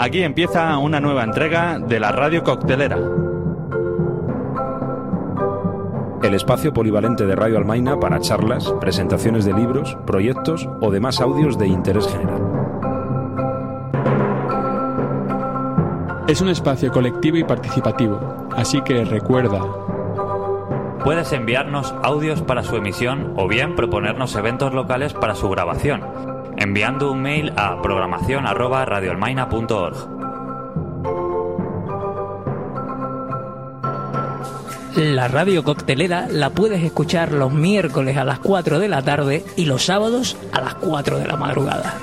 Aquí empieza una nueva entrega de la Radio Coctelera. El espacio polivalente de Radio Almaina para charlas, presentaciones de libros, proyectos o demás audios de interés general. Es un espacio colectivo y participativo, así que recuerda: puedes enviarnos audios para su emisión o bien proponernos eventos locales para su grabación, enviando un mail a programación@radioalmaina.org. La Radio Coctelera la puedes escuchar los miércoles a las 4 de la tarde y los sábados a las 4 de la madrugada.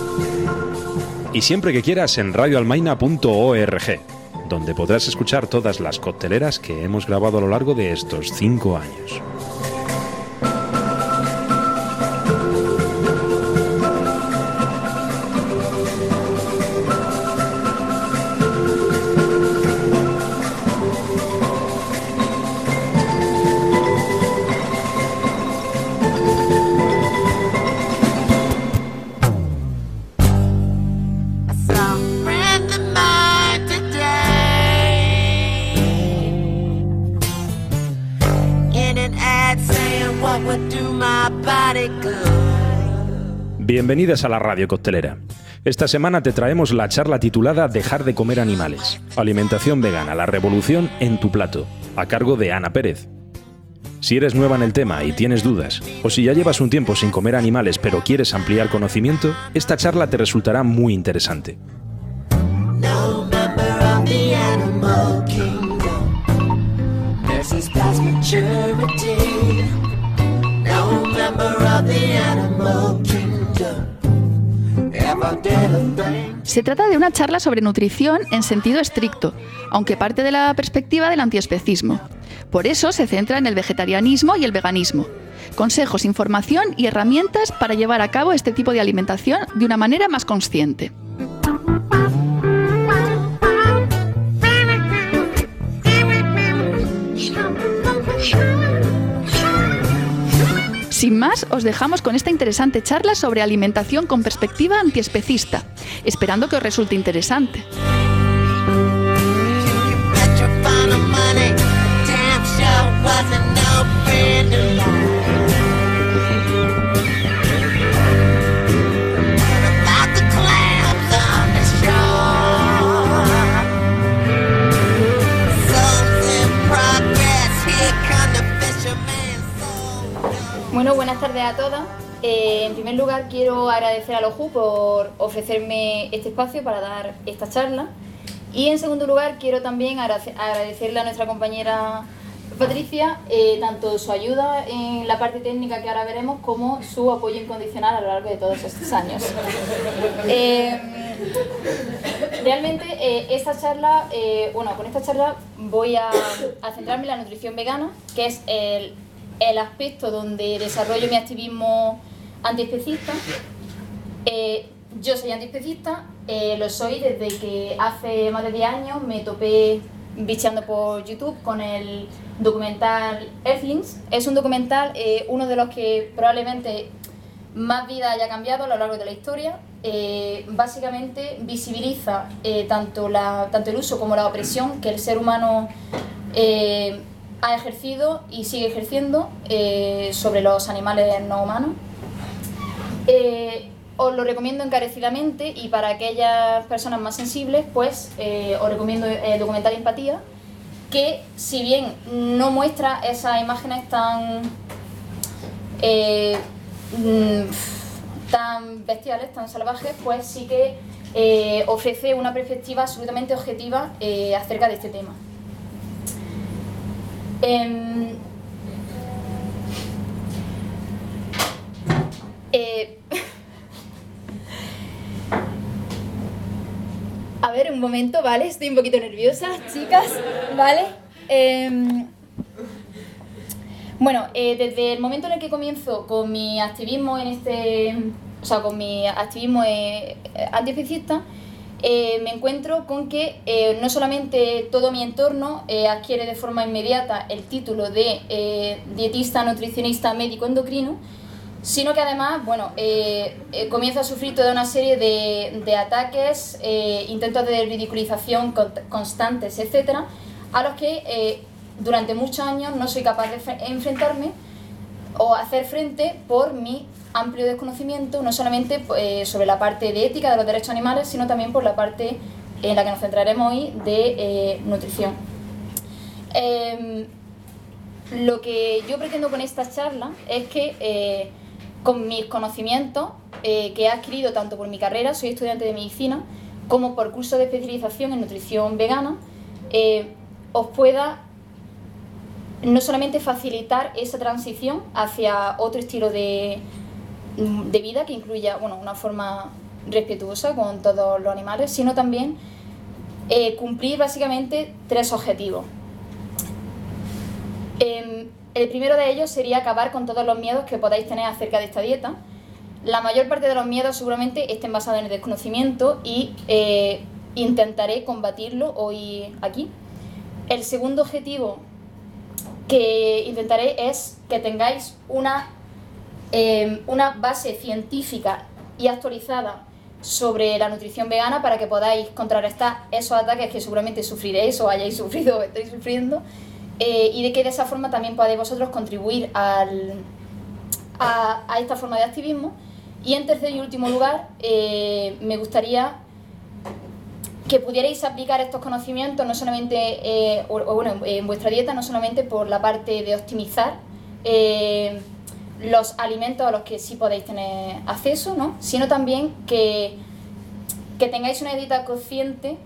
Y siempre que quieras en radioalmaina.org, donde podrás escuchar todas las cocteleras que hemos grabado a lo largo de estos 5 años. Bienvenidas a la Radio Coctelera. Esta semana te traemos la charla titulada Dejar de comer animales. Alimentación vegana, la revolución en tu plato, a cargo de Ana Pérez. Si eres nueva en el tema y tienes dudas, o si ya llevas un tiempo sin comer animales pero quieres ampliar conocimiento, esta charla te resultará muy interesante. Se trata de una charla sobre nutrición en sentido estricto, aunque parte de la perspectiva del antiespecismo. Por eso se centra en el vegetarianismo y el veganismo. Consejos, información y herramientas para llevar a cabo este tipo de alimentación de una manera más consciente. Sin más, os dejamos con esta interesante charla sobre alimentación con perspectiva antiespecista, esperando que os resulte interesante. Bueno, buenas tardes a todas. En primer lugar, quiero agradecer a Loju por ofrecerme este espacio para dar esta charla. Y en segundo lugar, quiero también agradecerle a nuestra compañera Patricia tanto su ayuda en la parte técnica que ahora veremos como su apoyo incondicional a lo largo de todos estos años. Realmente esta charla, con esta charla voy a centrarme en la nutrición vegana, que es el aspecto donde desarrollo mi activismo antiespecista. Yo soy antiespecista, lo soy desde que hace más de 10 años me topé bicheando por YouTube con el documental Earthlings. Es un documental, uno de los que probablemente más vida haya cambiado a lo largo de la historia. Básicamente visibiliza tanto el uso como la opresión que el ser humano ha ejercido y sigue ejerciendo sobre los animales no humanos. Os lo recomiendo encarecidamente, y para aquellas personas más sensibles, pues os recomiendo el documental Empatía, que si bien no muestra esas imágenes tan bestiales, tan salvajes, pues sí que ofrece una perspectiva absolutamente objetiva acerca de este tema. A ver, un momento, ¿vale? Estoy un poquito nerviosa, chicas, ¿vale? Desde el momento en el que comienzo con mi activismo con mi activismo antiespecista, me encuentro con que no solamente todo mi entorno adquiere de forma inmediata el título de dietista, nutricionista, médico endocrino, sino que además, bueno, comienza a sufrir toda una serie de ataques, intentos de ridiculización constantes, etcétera, a los que durante muchos años no soy capaz de enfrentarme o hacer frente por mi amplio desconocimiento, no solamente sobre la parte de ética de los derechos animales, sino también por la parte en la que nos centraremos hoy de nutrición. Lo que yo pretendo con esta charla es que con mis conocimientos que he adquirido tanto por mi carrera, soy estudiante de medicina, como por curso de especialización en nutrición vegana, os pueda no solamente facilitar esa transición hacia otro estilo de vida que incluya, bueno, una forma respetuosa con todos los animales, sino también cumplir básicamente 3 objetivos. El primero de ellos sería acabar con todos los miedos que podáis tener acerca de esta dieta. La mayor parte de los miedos seguramente estén basados en el desconocimiento y intentaré combatirlo hoy aquí. El segundo objetivo que intentaré es que tengáis una base científica y actualizada sobre la nutrición vegana para que podáis contrarrestar esos ataques que seguramente sufriréis o hayáis sufrido o estáis sufriendo, y de que de esa forma también podáis vosotros contribuir a esta forma de activismo. Y en tercer y último lugar, me gustaría que pudierais aplicar estos conocimientos no solamente en vuestra dieta, no solamente por la parte de optimizar los alimentos a los que sí podéis tener acceso, ¿no? Sino también que tengáis una dieta consciente,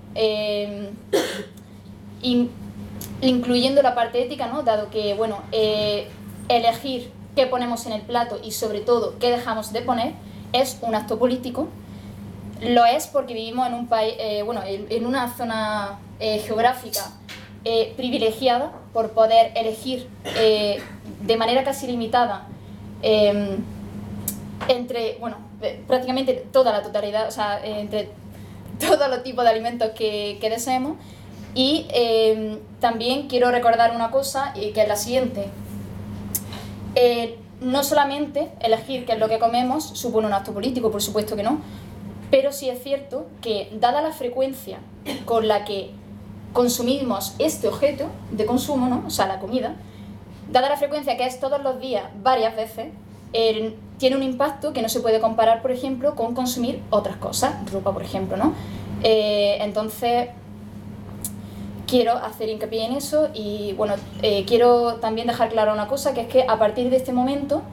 incluyendo la parte ética, ¿no? Dado que, bueno, elegir qué ponemos en el plato y sobre todo qué dejamos de poner es un acto político. Lo es porque vivimos en un país, en una zona geográfica privilegiada por poder elegir de manera casi limitada entre, bueno, prácticamente toda la totalidad, o sea, entre todos los tipos de alimentos que deseemos. Y también quiero recordar una cosa, que es la siguiente. No solamente elegir qué es lo que comemos supone un acto político, por supuesto que no, pero sí es cierto que, dada la frecuencia con la que consumimos este objeto de consumo, ¿no? O sea, la comida, dada la frecuencia que es todos los días, varias veces, tiene un impacto que no se puede comparar, por ejemplo, con consumir otras cosas, ropa, por ejemplo, ¿no? Entonces, quiero hacer hincapié en eso y, bueno, quiero también dejar clara una cosa, que es que a partir de este momento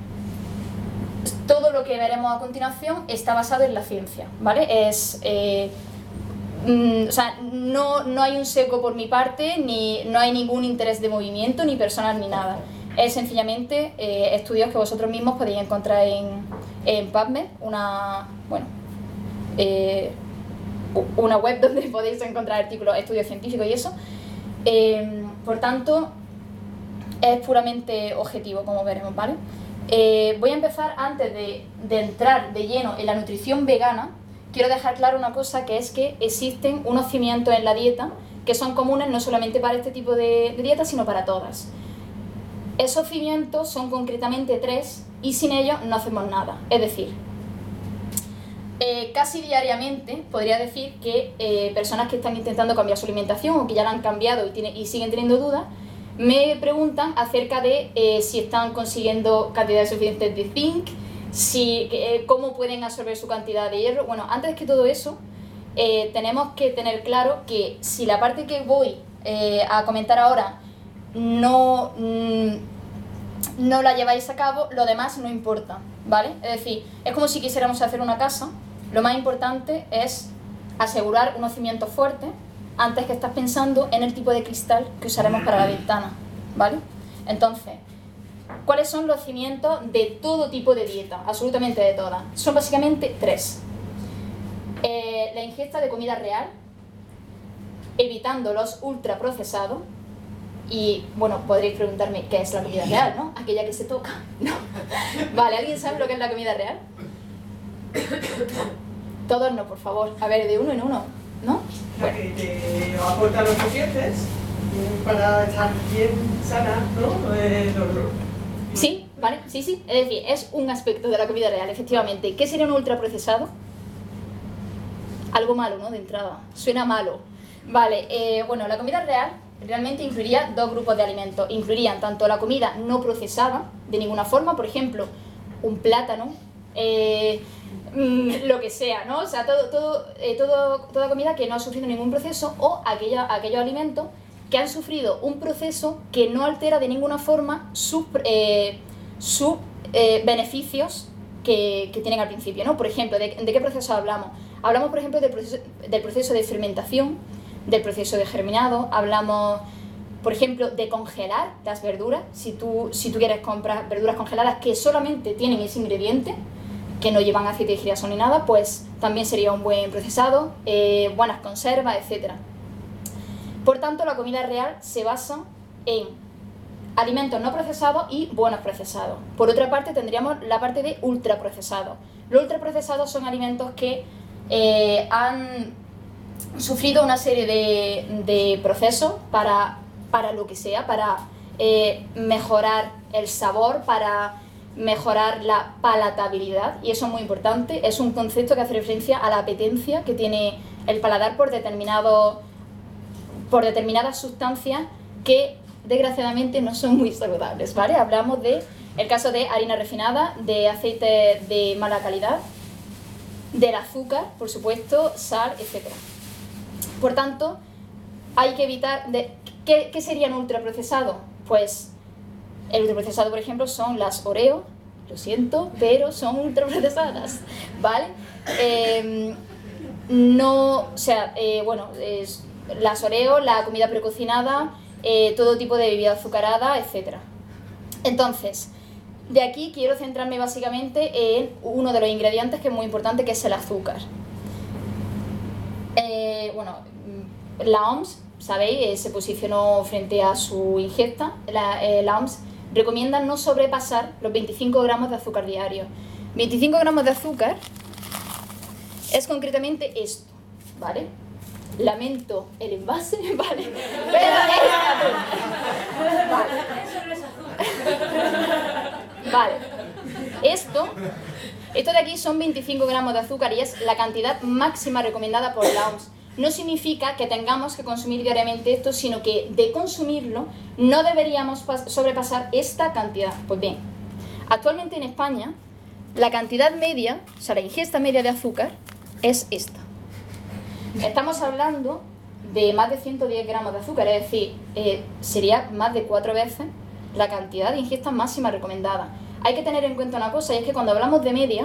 todo lo que veremos a continuación está basado en la ciencia, ¿vale? O sea, no hay un sesgo por mi parte, ni no hay ningún interés de movimiento, ni personal, ni nada. Es sencillamente estudios que vosotros mismos podéis encontrar en PubMed, una web donde podéis encontrar artículos, estudios científicos y eso. Por tanto, es puramente objetivo, como veremos, ¿vale? Voy a empezar, antes de entrar de lleno en la nutrición vegana, quiero dejar claro una cosa, que es que existen unos cimientos en la dieta que son comunes no solamente para este tipo de dieta, sino para todas. Esos cimientos son concretamente 3 y sin ellos no hacemos nada. Es decir, casi diariamente podría decir que personas que están intentando cambiar su alimentación o que ya la han cambiado y siguen teniendo dudas, me preguntan acerca de si están consiguiendo cantidades suficientes de zinc, cómo pueden absorber su cantidad de hierro. Bueno, antes que todo eso, tenemos que tener claro que si la parte que voy a comentar ahora no la lleváis a cabo, lo demás no importa, ¿vale? Es decir, es como si quisiéramos hacer una casa. Lo más importante es asegurar unos cimientos fuertes antes que estar pensando en el tipo de cristal que usaremos para la ventana, ¿vale? Entonces, ¿cuáles son los cimientos de todo tipo de dieta? Absolutamente de todas. Son básicamente 3. La ingesta de comida real, evitando los ultraprocesados. Y, bueno, podréis preguntarme qué es la comida real, ¿no? Aquella que se toca. No. Vale, ¿alguien sabe lo que es la comida real? Todos no, por favor. A ver, de uno en uno, ¿no? La que te aporta los nutrientes para estar bien sana, ¿no? Sí, ¿Vale? Sí, sí, es decir, es un aspecto de la comida real, efectivamente. ¿Qué sería un ultraprocesado? Algo malo, ¿no? De entrada. Suena malo. Vale, bueno, la comida real realmente incluiría dos grupos de alimentos. Incluirían tanto la comida no procesada, de ninguna forma, por ejemplo, un plátano, lo que sea, ¿no? O sea, toda comida que no ha sufrido ningún proceso, o aquellos alimentos que han sufrido un proceso que no altera de ninguna forma sus beneficios que tienen al principio, ¿no? Por ejemplo, ¿de qué proceso hablamos? Hablamos, por ejemplo, del proceso de fermentación, del proceso de germinado, hablamos, por ejemplo, de congelar las verduras. Si tú quieres comprar verduras congeladas que solamente tienen ese ingrediente, que no llevan aceite de girasol ni nada, pues también sería un buen procesado, buenas conservas, etc. Por tanto, la comida real se basa en alimentos no procesados y buenos procesados. Por otra parte, tendríamos la parte de ultraprocesados. Los ultraprocesados son alimentos que han sufrido una serie de procesos para lo que sea, para mejorar el sabor, para mejorar la palatabilidad, y eso es muy importante. Es un concepto que hace referencia a la apetencia que tiene el paladar por determinadas sustancias que desgraciadamente no son muy saludables, ¿vale? Hablamos del caso de harina refinada, de aceite de mala calidad, del azúcar, por supuesto, sal, etc. Por tanto, hay que evitar... ¿Qué serían ultraprocesados? Pues el ultraprocesado, por ejemplo, son las Oreo, lo siento, pero son ultraprocesadas, ¿vale? Las Oreo, la comida precocinada, todo tipo de bebida azucarada, etc. Entonces, de aquí quiero centrarme básicamente en uno de los ingredientes que es muy importante, que es el azúcar. La OMS, ¿sabéis? Se posicionó frente a su ingesta. La OMS recomienda no sobrepasar los 25 gramos de azúcar diario. 25 gramos de azúcar es concretamente esto, ¿vale? Lamento el envase, ¿vale? Pero vale. Esto de aquí son 25 gramos de azúcar y es la cantidad máxima recomendada por la OMS. No significa que tengamos que consumir diariamente esto, sino que de consumirlo no deberíamos sobrepasar esta cantidad. Pues bien, actualmente en España la cantidad media, o sea, la ingesta media de azúcar es esta. Estamos hablando de más de 110 gramos de azúcar, es decir, sería más de 4 veces la cantidad de ingesta máxima recomendada. Hay que tener en cuenta una cosa, y es que cuando hablamos de media,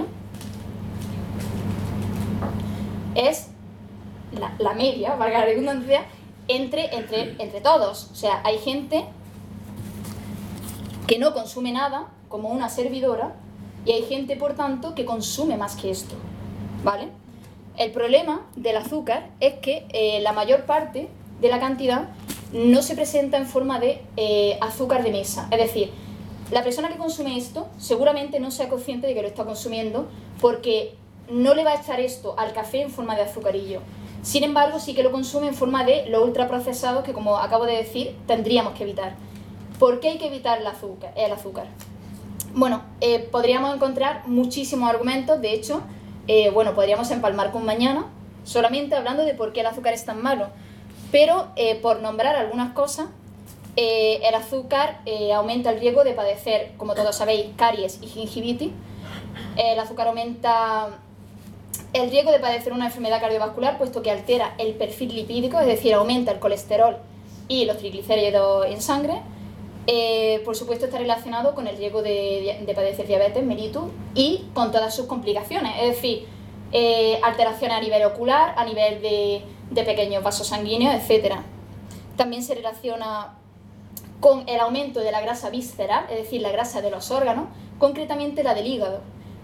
es la media, valga la redundancia, entre todos. O sea, hay gente que no consume nada, como una servidora, y hay gente, por tanto, que consume más que esto, ¿vale? El problema del azúcar es que la mayor parte de la cantidad no se presenta en forma de azúcar de mesa. Es decir, la persona que consume esto seguramente no sea consciente de que lo está consumiendo, porque no le va a echar esto al café en forma de azucarillo. Sin embargo, sí que lo consume en forma de los ultraprocesados, que, como acabo de decir, tendríamos que evitar. ¿Por qué hay que evitar el azúcar? Bueno, podríamos encontrar muchísimos argumentos. De hecho, podríamos empalmar con mañana solamente hablando de por qué el azúcar es tan malo. Pero, por nombrar algunas cosas, el azúcar aumenta el riesgo de padecer, como todos sabéis, caries y gingivitis. El azúcar aumenta el riesgo de padecer una enfermedad cardiovascular, puesto que altera el perfil lipídico, es decir, aumenta el colesterol y los triglicéridos en sangre. Por supuesto, está relacionado con el riesgo de padecer diabetes mellitus y con todas sus complicaciones, es decir, alteraciones a nivel ocular, a nivel de pequeños vasos sanguíneos, etc. También se relaciona con el aumento de la grasa visceral, es decir, la grasa de los órganos, concretamente la del hígado,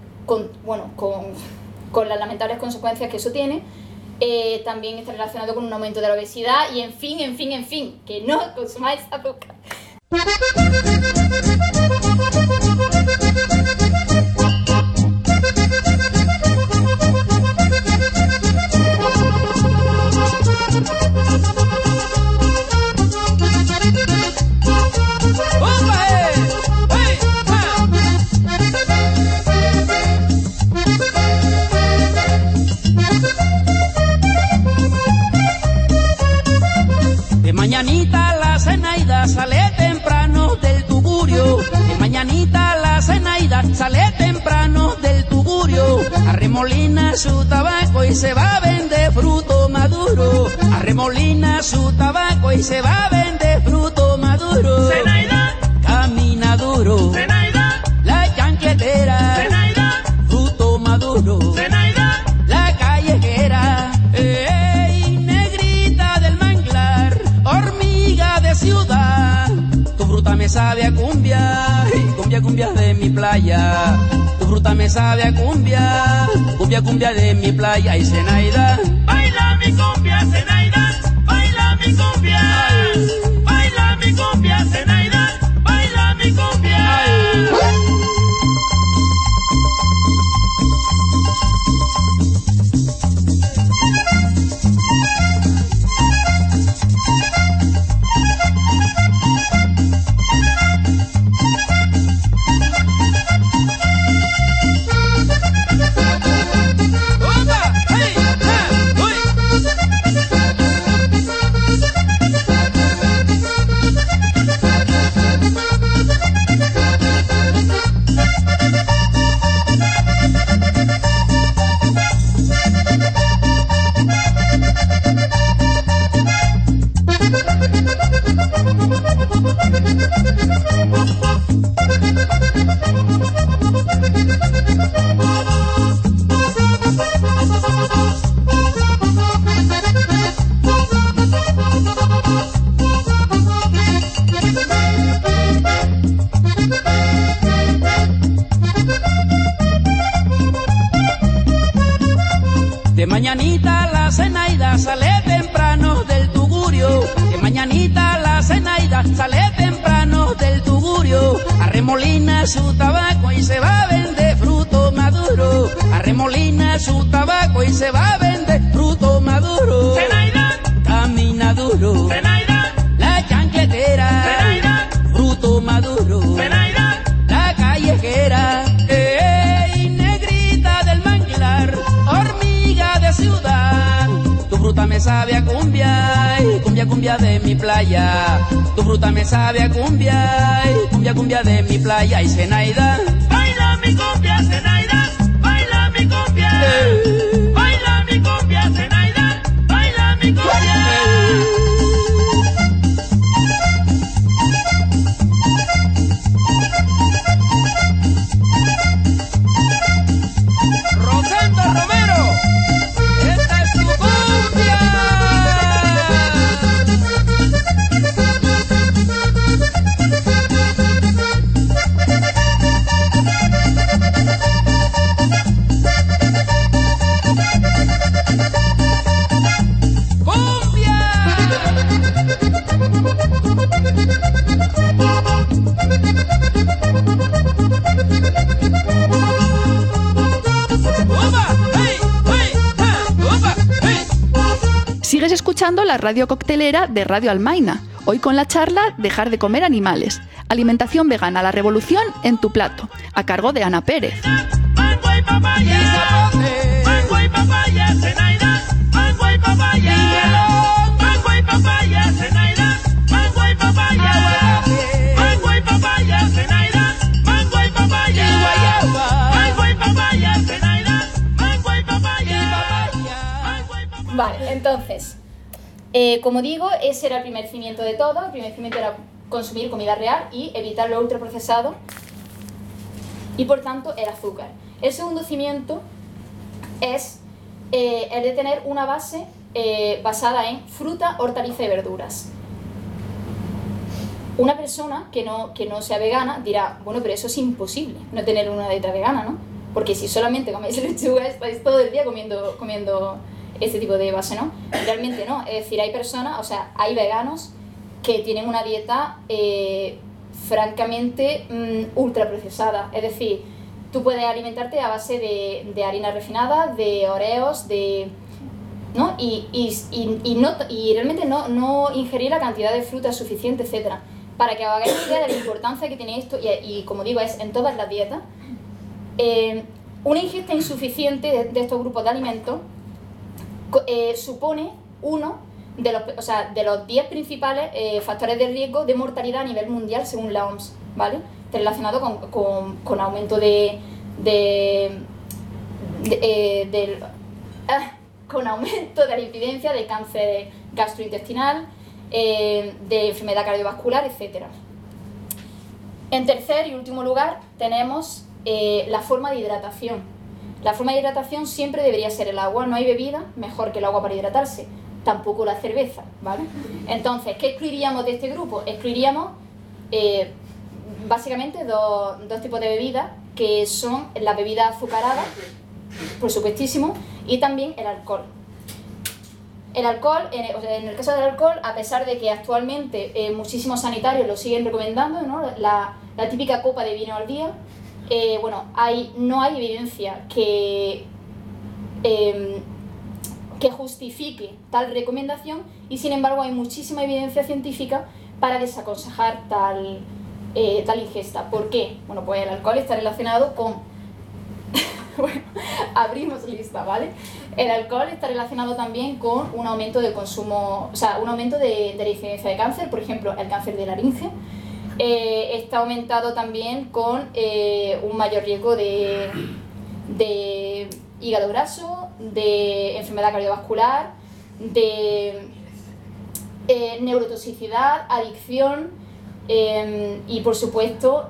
con las lamentables consecuencias que eso tiene. También está relacionado con un aumento de la obesidad y en fin, que no consumáis azúcar. Arremolina su tabaco y se va a vender fruto maduro. Arremolina su tabaco y se va a vender fruto maduro. Zenaida, camina duro. Zenaida, la chancletera. Zenaida, fruto maduro. Zenaida, la callejera. Ey, negrita del manglar, hormiga de ciudad. Tu fruta me sabe a cumbia, cumbia, cumbia de mi playa. Tu fruta me sabe a cumbia, cumbia, cumbia de mi playa. Y Zenaida, baila mi cumbia, Zenaida, baila mi cumbia. Baila mi cumbia, Zenaida, baila mi cumbia. de mañanita la Zenaida sale temprano del tugurio. De mañanita la Zenaida sale temprano del tugurio. Arremolina su tabaco y se va a vender fruto maduro. Arremolina su tabaco y se va a vender fruto maduro. Zenaida, camina duro. Zenaida, la chancletera. Zenaida, fruto maduro. Zenaida, la callejera. Ey, negrita del manglar, hormiga de ciudad. Tu fruta me sabe a cumbia, cumbia, cumbia de mi playa. Tu fruta me sabe a cumbia, cumbia, cumbia de mi playa. Y Zenaida, baila mi cumbia, Zenaida, baila mi cumbia. Baila mi cumbia, Zenaida, baila mi cumbia. Rosendo Romero, esta es tu cumbia. Sigues escuchando la radio coctelera de Radio Almaina, hoy con la charla Dejar de comer animales, alimentación vegana, la revolución en tu plato, a cargo de Ana Pérez. Mango y papaya, mango y papaya, Zenaida, mango y papaya, mango y papaya, Zenaida, mango y papaya, mango y papaya, Zenaida, mango y papaya, mango y papaya, Zenaida, mango y papaya. Vale, entonces, como digo, ese era el primer cimiento de todo. El primer cimiento era consumir comida real y evitar lo ultraprocesado y, por tanto, el azúcar. El segundo cimiento es el de tener una base basada en fruta, hortaliza y verduras. Una persona que no sea vegana dirá, bueno, pero eso es imposible, no tener una dieta vegana, ¿no? Porque si solamente coméis lechuga, estáis todo el día comiendo este tipo de base, ¿no? Realmente no, es decir, hay personas, o sea, hay veganos que tienen una dieta francamente ultraprocesada, es decir, tú puedes alimentarte a base de harina refinada, de oreos, ¿no? Y realmente no ingerir la cantidad de fruta suficiente, etc. Para que os hagáis una idea de la importancia que tiene esto, y como digo, es en todas las dietas, una ingesta insuficiente de estos grupos de alimentos supone uno de los 10 principales factores de riesgo de mortalidad a nivel mundial según la OMS, ¿vale? Relacionado con aumento de con aumento de la incidencia de cáncer gastrointestinal, de enfermedad cardiovascular, etc. En tercer y último lugar tenemos la forma de hidratación. La forma de hidratación siempre debería ser el agua. No hay bebida mejor que el agua para hidratarse, tampoco la cerveza, ¿vale? Entonces, ¿qué excluiríamos de este grupo? Excluiríamos básicamente dos tipos de bebidas, que son la bebida azucarada, por supuestísimo, y también el alcohol. El alcohol, en el caso del alcohol, a pesar de que actualmente muchísimos sanitarios lo siguen recomendando, ¿no? La típica copa de vino al día, bueno, no hay evidencia que justifique tal recomendación, y sin embargo hay muchísima evidencia científica para desaconsejar tal ingesta. ¿Por qué? Bueno, pues el alcohol está relacionado con... bueno, abrimos lista, ¿vale? El alcohol está relacionado también con un aumento del consumo, o sea, un aumento de la incidencia de cáncer, por ejemplo, el cáncer de laringe. Está aumentado también con un mayor riesgo de hígado graso, de enfermedad cardiovascular, de neurotoxicidad, adicción y, por supuesto,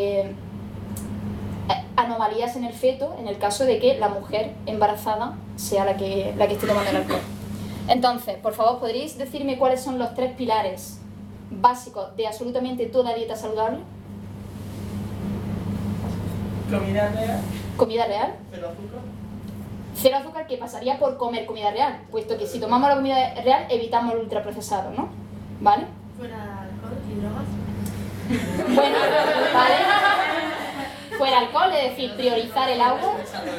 anomalías en el feto en el caso de que la mujer embarazada sea la que esté tomando el alcohol. Entonces, por favor, ¿podríais decirme cuáles son los 3 pilares básicos de absolutamente toda dieta saludable? Comida real. ¿Comida real? Cero azúcar. Cero azúcar, que pasaría por comer comida real, puesto que si tomamos la comida real evitamos el ultraprocesado, ¿no? ¿Vale? Fuera alcohol y drogas. Bueno, ¿vale? Fuera alcohol, es decir, priorizar el agua.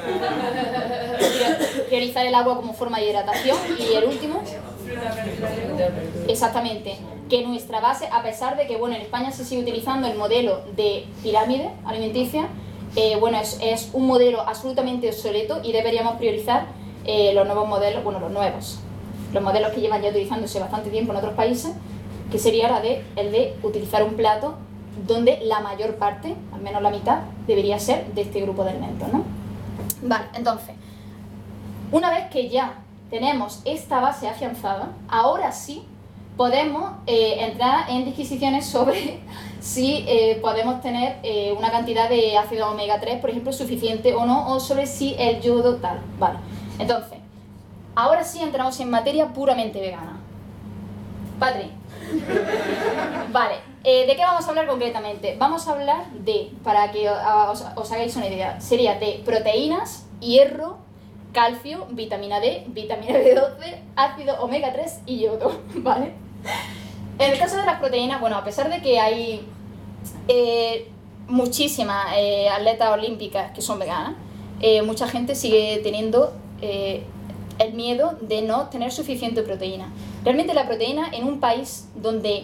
Priorizar el agua como forma de hidratación. Y el último, exactamente, que nuestra base, a pesar de que, bueno, en España se sigue utilizando el modelo de pirámide alimenticia, bueno, es un modelo absolutamente obsoleto y deberíamos priorizar los nuevos modelos, bueno, los modelos que llevan ya utilizándose bastante tiempo en otros países, que sería el de utilizar un plato donde la mayor parte, al menos la mitad, debería ser de este grupo de alimentos, ¿no? Vale, entonces, una vez que ya tenemos esta base afianzada, ahora sí podemos entrar en disquisiciones sobre si podemos tener una cantidad de ácido omega 3, por ejemplo, suficiente o no, o sobre si el yodo tal. Vale, entonces, ahora sí entramos en materia puramente vegana. Patri. Vale, ¿de qué vamos a hablar concretamente? Vamos a hablar de, para que os hagáis una idea, sería de proteínas, hierro, calcio, vitamina D, vitamina B12, ácido omega 3 y yodo, ¿vale? En el caso de las proteínas, bueno, a pesar de que hay muchísimas atletas olímpicas que son veganas, mucha gente sigue teniendo el miedo de no tener suficiente proteína. Realmente la proteína, en un país donde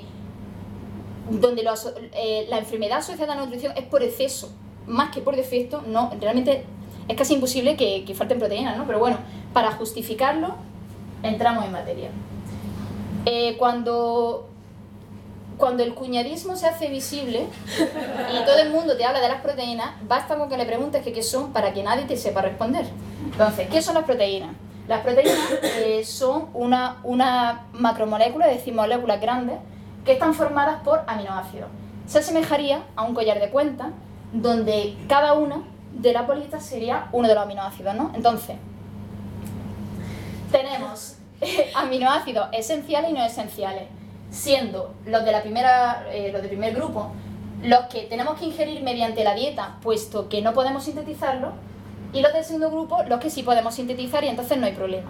la enfermedad asociada a la nutrición es por exceso, más que por defecto, no, realmente es casi imposible que falten proteínas, ¿no? Pero bueno, para justificarlo, entramos en materia. Cuando el cuñadismo se hace visible y todo el mundo te habla de las proteínas, basta con que le preguntes qué son para que nadie te sepa responder. Entonces, ¿qué son las proteínas? Las proteínas son una macromolécula, es decir, moléculas grandes, que están formadas por aminoácidos. Se asemejaría a un collar de cuentas, donde cada una de las bolitas sería uno de los aminoácidos, ¿no? Entonces, tenemos aminoácidos esenciales y no esenciales, siendo los del primer grupo los que tenemos que ingerir mediante la dieta, puesto que no podemos sintetizarlo, y los del segundo grupo los que sí podemos sintetizar y entonces no hay problema.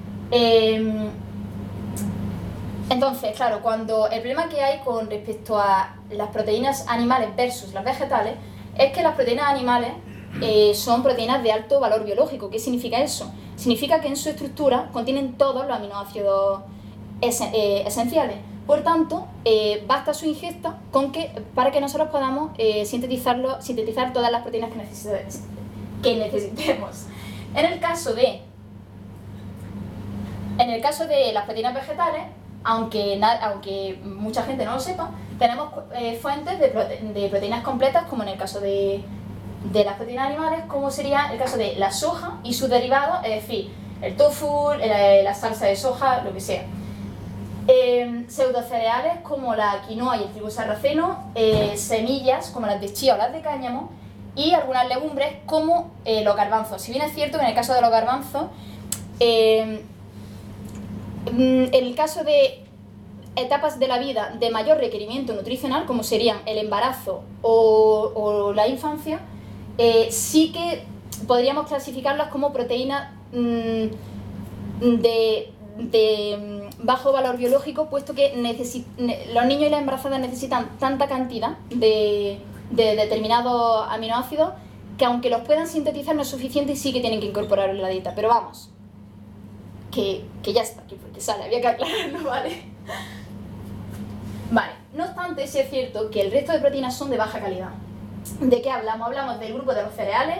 Entonces, claro, cuando el problema que hay con respecto a las proteínas animales versus las vegetales es que las proteínas animales son proteínas de alto valor biológico. ¿Qué significa eso? Significa que en su estructura contienen todos los aminoácidos esenciales. Por tanto, basta su ingesta para que nosotros podamos sintetizar todas las proteínas que necesitemos. En el caso de las proteínas vegetales, aunque mucha gente no lo sepa, tenemos fuentes de proteínas completas, como en el caso de las proteínas animales, como sería el caso de la soja y sus derivados, es decir, el tofu, la salsa de soja, lo que sea. Pseudocereales como la quinoa y el trigo sarraceno, semillas como las de chía o las de cáñamo, y algunas legumbres como los garbanzos. Si bien es cierto que en el caso de los garbanzos, en el caso de etapas de la vida de mayor requerimiento nutricional, como serían el embarazo o la infancia, sí que podríamos clasificarlas como proteínas de bajo valor biológico, puesto que los niños y las embarazadas necesitan tanta cantidad de determinados aminoácidos que aunque los puedan sintetizar no es suficiente y sí que tienen que incorporarlo en la dieta. Pero vamos, que ya está aquí porque sale, había que aclararlo, ¿vale? Vale, no obstante, sí es cierto que el resto de proteínas son de baja calidad. ¿De qué hablamos? Hablamos del grupo de los cereales,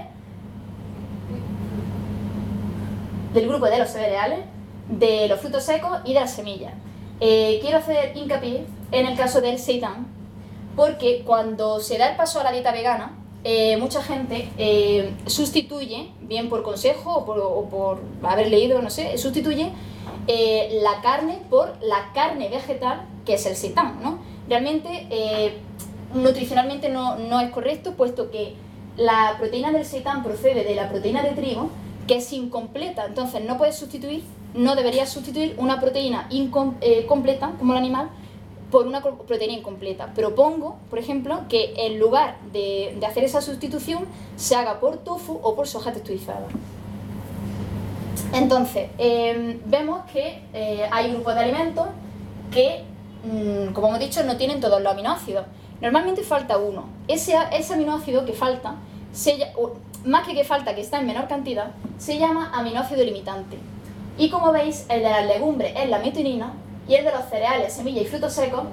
de los frutos secos y de las semillas. Quiero hacer hincapié en el caso del seitán, porque cuando se da el paso a la dieta vegana, mucha gente sustituye, bien por consejo o por haber leído, no sé, sustituye la carne por la carne vegetal, que es el seitán, ¿no? Realmente, nutricionalmente no es correcto, puesto que la proteína del seitán procede de la proteína de trigo, que es incompleta. Entonces no deberías sustituir una proteína completa, como el animal, por una proteína incompleta. Propongo, por ejemplo, que en lugar de hacer esa sustitución, se haga por tofu o por soja texturizada. Entonces, vemos que hay grupos de alimentos que, como hemos dicho, no tienen todos los aminoácidos. Normalmente falta uno. Ese aminoácido que falta, más que falta, que está en menor cantidad, se llama aminoácido limitante. Y como veis, el de las legumbres es la metionina y el de los cereales, semillas y frutos secos...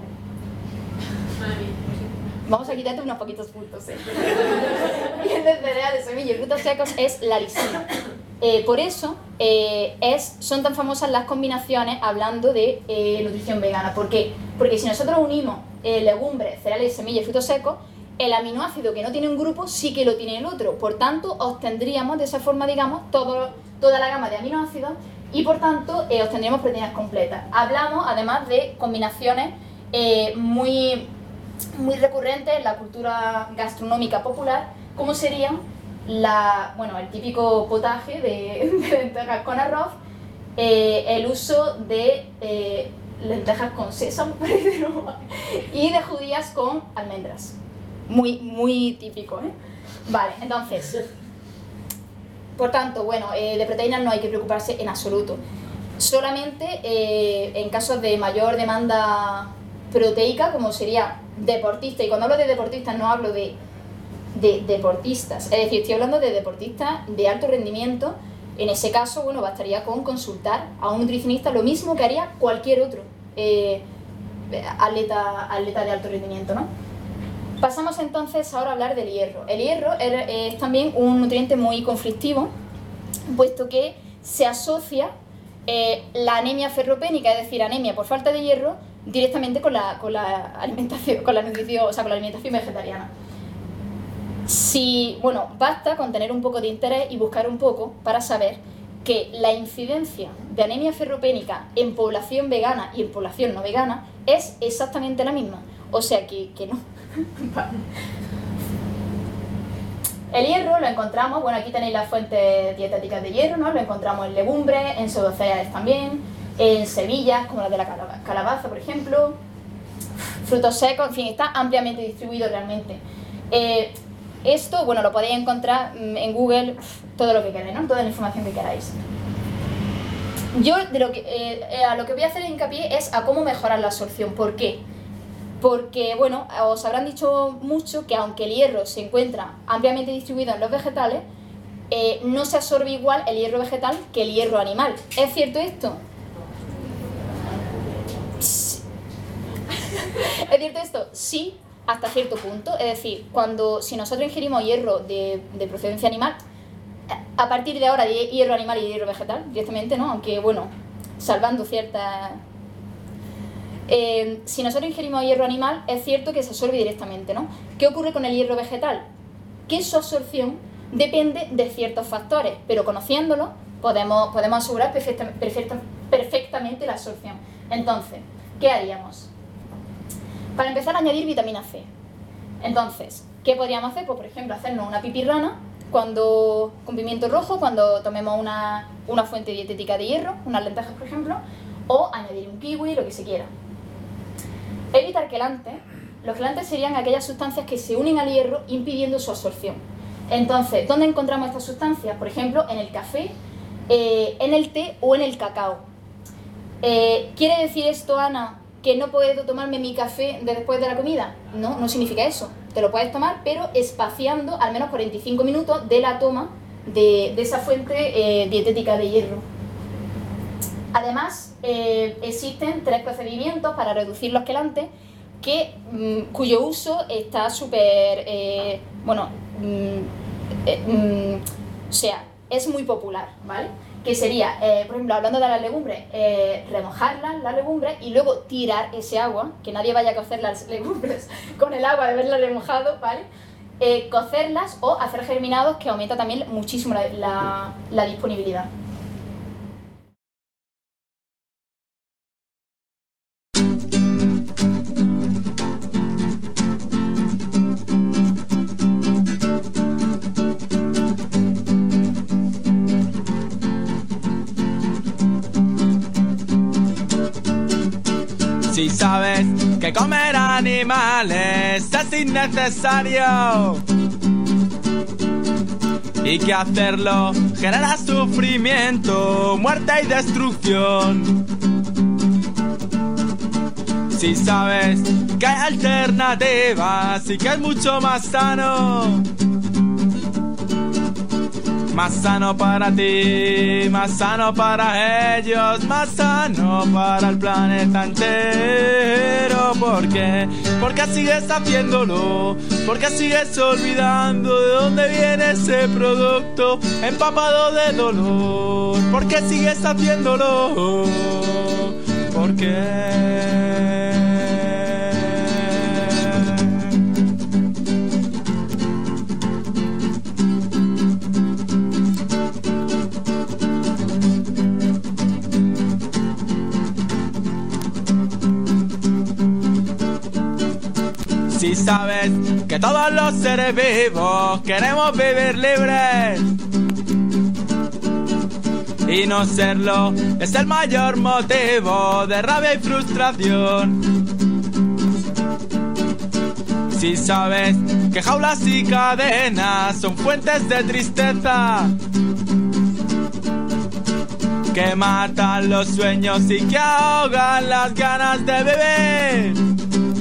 Vamos a quitarte unos poquitos puntos, Y el de cereales, semillas y frutos secos es la lisina. Por eso son tan famosas las combinaciones hablando de nutrición vegana. ¿Por qué? Porque si nosotros unimos legumbres, cereales, semillas y frutos secos, el aminoácido que no tiene un grupo sí que lo tiene el otro. Por tanto, obtendríamos de esa forma, digamos, toda la gama de aminoácidos y por tanto obtendríamos proteínas completas. Hablamos además de combinaciones muy recurrentes en la cultura gastronómica popular, como serían el típico potaje de lentejas con arroz, el uso de lentejas con sésamo y de judías con almendras. Muy típico, ¿eh? Vale, entonces, por tanto, de proteínas no hay que preocuparse en absoluto. Solamente en casos de mayor demanda proteica, como sería deportista, y cuando hablo de deportistas no hablo de deportistas, es decir, estoy hablando de deportistas de alto rendimiento. En ese caso, bastaría con consultar a un nutricionista, lo mismo que haría cualquier otro atleta de alto rendimiento, ¿no? Pasamos entonces ahora a hablar del hierro. El hierro es también un nutriente muy conflictivo, puesto que se asocia la anemia ferropénica, es decir, anemia por falta de hierro, directamente con la alimentación, con la alimentación vegetariana. Basta con tener un poco de interés y buscar un poco para saber que la incidencia de anemia ferropénica en población vegana y en población no vegana es exactamente la misma. O sea que no. Vale. El hierro lo encontramos, aquí tenéis las fuentes dietéticas de hierro, ¿no? Lo encontramos en legumbres, en pseudocereales también, en semillas, como las de la calabaza, por ejemplo, frutos secos, en fin, está ampliamente distribuido realmente. Esto, lo podéis encontrar en Google, todo lo que queráis, ¿no? Toda la información que queráis. Yo a lo que voy a hacer hincapié es a cómo mejorar la absorción. ¿Por qué? Porque, os habrán dicho mucho que aunque el hierro se encuentra ampliamente distribuido en los vegetales, no se absorbe igual el hierro vegetal que el hierro animal. ¿Es cierto esto? ¿Es cierto esto? Sí, hasta cierto punto. Es decir, si nosotros ingerimos hierro de procedencia animal, a partir de ahora de hierro animal y hierro vegetal, directamente, ¿no? Aunque, salvando ciertas... si nosotros ingerimos hierro animal, es cierto que se absorbe directamente, ¿no? ¿Qué ocurre con el hierro vegetal? que su absorción depende de ciertos factores, pero conociéndolo podemos asegurar perfectamente la absorción. Entonces, ¿qué haríamos? Para empezar, añadir vitamina C. Entonces, ¿qué podríamos hacer? Pues, por ejemplo, hacernos una pipirrana con pimiento rojo cuando tomemos una fuente dietética de hierro, unas lentejas, por ejemplo, o añadir un kiwi, lo que se quiera. Evitar quelantes. Los quelantes serían aquellas sustancias que se unen al hierro impidiendo su absorción. Entonces, ¿dónde encontramos estas sustancias? Por ejemplo, en el café, en el té o en el cacao. ¿Quiere decir esto, Ana, que no puedo tomarme mi café después de la comida? No, no significa eso. Te lo puedes tomar, pero espaciando al menos 45 minutos de la toma de esa fuente dietética de hierro. Además, existen 3 procedimientos para reducir los quelantes cuyo uso está súper, o sea, es muy popular, ¿vale? Que sería, por ejemplo, hablando de las legumbres, remojarlas, las legumbres, y luego tirar ese agua, que nadie vaya a cocer las legumbres con el agua de haberlas remojado, ¿vale? Cocerlas o hacer germinados, que aumenta también muchísimo la disponibilidad. Si sabes que comer animales es innecesario y que hacerlo genera sufrimiento, muerte y destrucción. Si sabes que hay alternativas y que es mucho más sano para ti, más sano para ellos, más sano para el planeta entero. ¿Por qué? Porque sigues haciéndolo, porque sigues olvidando de dónde viene ese producto empapado de dolor. ¿Por qué sigues haciéndolo? ¿Por qué? Si sabes que todos los seres vivos queremos vivir libres y no serlo es el mayor motivo de rabia y frustración. Si sabes que jaulas y cadenas son fuentes de tristeza que matan los sueños y que ahogan las ganas de vivir.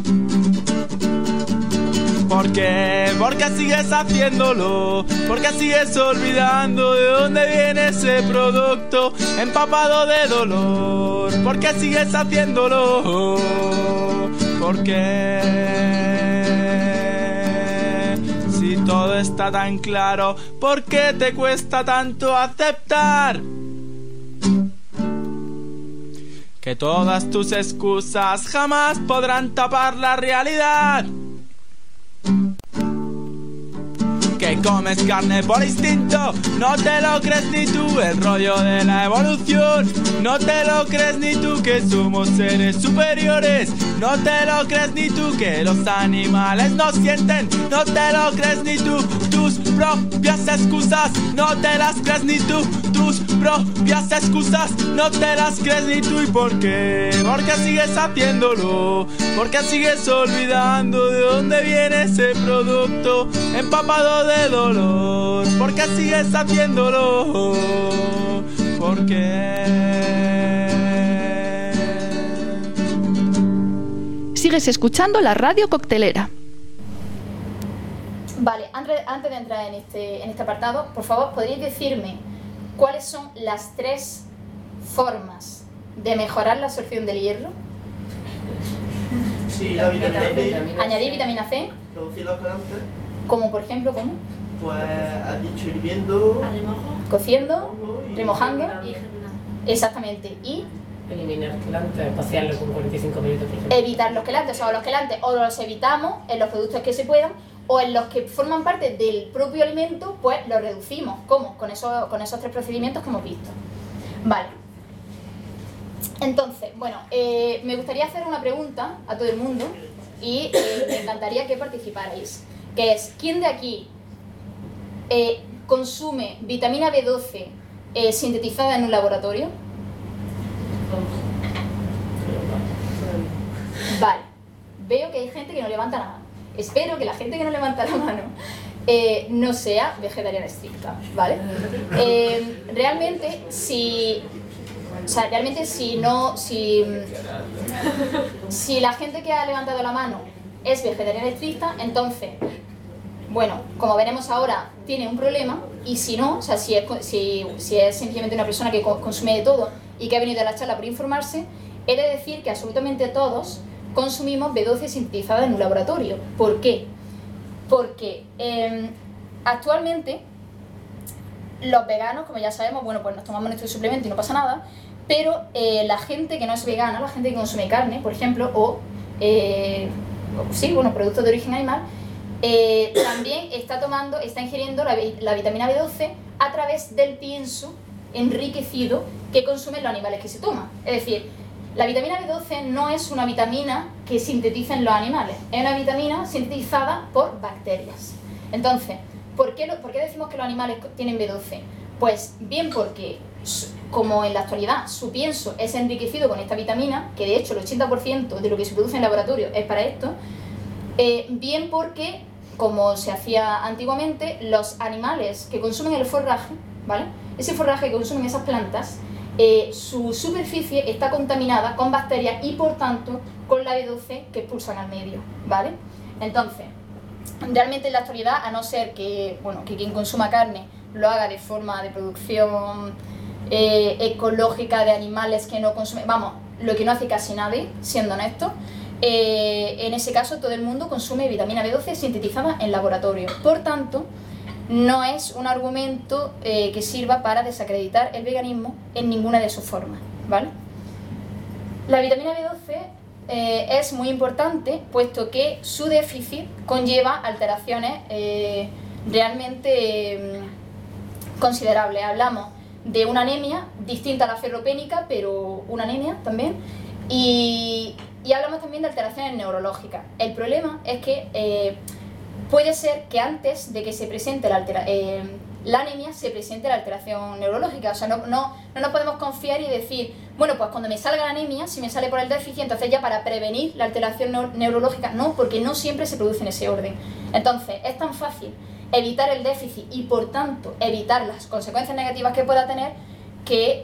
¿Por qué? Porque sigues haciéndolo, porque sigues olvidando de dónde viene ese producto empapado de dolor. ¿Por qué sigues haciéndolo? ¿Por qué? Si todo está tan claro, ¿por qué te cuesta tanto aceptar que todas tus excusas jamás podrán tapar la realidad? Que comes carne por instinto, no te lo crees ni tú, el rollo de la evolución. No te lo crees ni tú que somos seres superiores. No te lo crees ni tú que los animales no sienten. No te lo crees ni tú, tus propias excusas. No te las crees ni tú, tus propias excusas. No te las crees ni tú. ¿Y por qué? Porque sigues haciéndolo, porque sigues olvidando de dónde viene ese producto empapado de dolor. ¿Por qué sigues haciéndolo? ¿Por qué? Sigues escuchando la radio coctelera. Vale, antes de entrar en este apartado, por favor, ¿podríais decirme cuáles son las 3 formas de mejorar la absorción del hierro? Sí, la vitamina C. Añadir vitamina C. Reducir los quelantes. Como por ejemplo, ¿cómo? Pues has dicho hirviendo, cociendo, remojando. Y germinando. Exactamente. Y eliminar quelantes, espaciarlo con 45 minutos, por ejemplo. Evitar los quelantes, o los quelantes o los evitamos en los productos que se puedan, o en los que forman parte del propio alimento, pues lo reducimos. ¿Cómo? Con esos 3 procedimientos que hemos visto. Vale. Entonces, bueno, me gustaría hacer una pregunta a todo el mundo y me encantaría que participarais, que es, ¿quién de aquí consume vitamina B12 sintetizada en un laboratorio? Vale, veo que hay gente que no levanta la mano. Espero que la gente que no levanta la mano no sea vegetariana estricta, ¿vale? Realmente, si la gente que ha levantado la mano es vegetariana estricta, entonces, bueno, como veremos ahora, tiene un problema, y si no, o sea, si es simplemente una persona que consume de todo y que ha venido a la charla por informarse, he de decir que absolutamente todos consumimos B12 sintetizada en un laboratorio. ¿Por qué? Porque actualmente los veganos, como ya sabemos, bueno, pues nos tomamos nuestro suplemento y no pasa nada, pero la gente que no es vegana, la gente que consume carne, por ejemplo, o productos de origen animal, también está ingiriendo la vitamina B12 a través del pienso enriquecido que consumen los animales que se toman. Es decir, la vitamina B12 no es una vitamina que sinteticen los animales, es una vitamina sintetizada por bacterias. Entonces, ¿por qué decimos que los animales tienen B12? Pues bien porque, como en la actualidad su pienso es enriquecido con esta vitamina, que de hecho el 80% de lo que se produce en el laboratorio es para esto, bien porque, como se hacía antiguamente, los animales que consumen el forraje, ¿vale? Ese forraje que consumen esas plantas, su superficie está contaminada con bacterias y por tanto con la B12 que expulsan al medio, ¿vale? Entonces, realmente en la actualidad, a no ser que quien consuma carne lo haga de forma de producción ecológica de animales que no consumen, vamos, lo que no hace casi nadie, siendo honesto, en ese caso todo el mundo consume vitamina B12 sintetizada en laboratorio. Por tanto, no es un argumento que sirva para desacreditar el veganismo en ninguna de sus formas, ¿vale? La vitamina B12 es muy importante, puesto que su déficit conlleva alteraciones realmente considerables. Hablamos de una anemia distinta a la ferropénica, pero una anemia también, y hablamos también de alteraciones neurológicas. El problema es que puede ser que antes de que se presente la anemia se presente la alteración neurológica. O sea, no nos podemos confiar y decir, bueno, pues cuando me salga la anemia, si me sale por el déficit, entonces ya para prevenir la alteración neurológica, no, porque no siempre se produce en ese orden. Entonces, es tan fácil evitar el déficit y, por tanto, evitar las consecuencias negativas que pueda tener, que,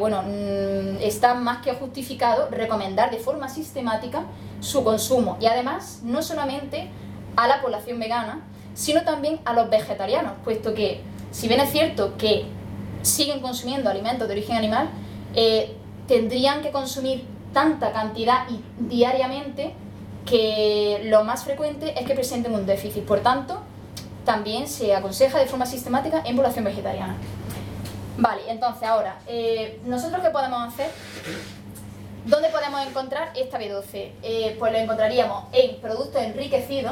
está más que justificado recomendar de forma sistemática su consumo. Y además, no solamente a la población vegana, sino también a los vegetarianos, puesto que, si bien es cierto que siguen consumiendo alimentos de origen animal, tendrían que consumir tanta cantidad diariamente que lo más frecuente es que presenten un déficit. Por tanto, también se aconseja de forma sistemática en población vegetariana. Vale, entonces ahora, ¿nosotros qué podemos hacer? ¿Dónde podemos encontrar esta B12? Pues lo encontraríamos en productos enriquecidos,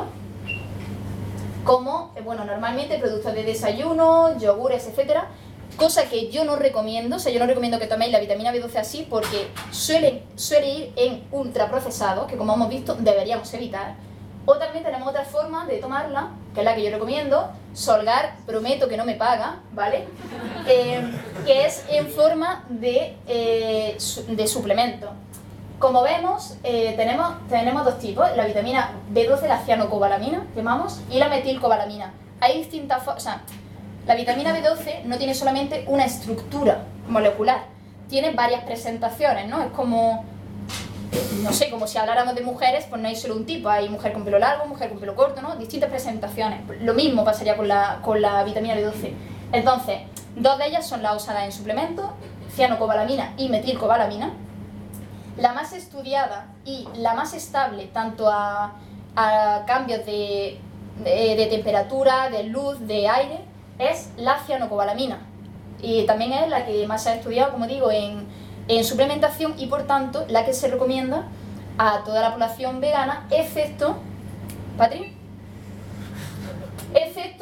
como, normalmente productos de desayuno, yogures, etcétera, cosa que yo no recomiendo. O sea, yo no recomiendo que toméis la vitamina B12 así, porque suele ir en ultraprocesados, que como hemos visto deberíamos evitar. O también tenemos otra forma de tomarla, que es la que yo recomiendo. Solgar, prometo que no me paga, ¿vale? Que es en forma de suplemento. Como vemos, tenemos dos tipos, la vitamina B12, la cianocobalamina, llamamos, y la metilcobalamina. Hay distintas formas, o sea, la vitamina B12 no tiene solamente una estructura molecular, tiene varias presentaciones, ¿no? Es como, no sé, como si habláramos de mujeres, pues no hay solo un tipo, hay mujer con pelo largo, mujer con pelo corto, ¿no? Distintas presentaciones. Lo mismo pasaría con la vitamina B12. Entonces, dos de ellas son las usadas en suplementos, cianocobalamina y metilcobalamina. La más estudiada y la más estable, tanto a cambios de temperatura, de luz, de aire, es la cianocobalamina. Y también es la que más se ha estudiado, como digo, en suplementación, y por tanto la que se recomienda a toda la población vegana, excepto... ¿Patri?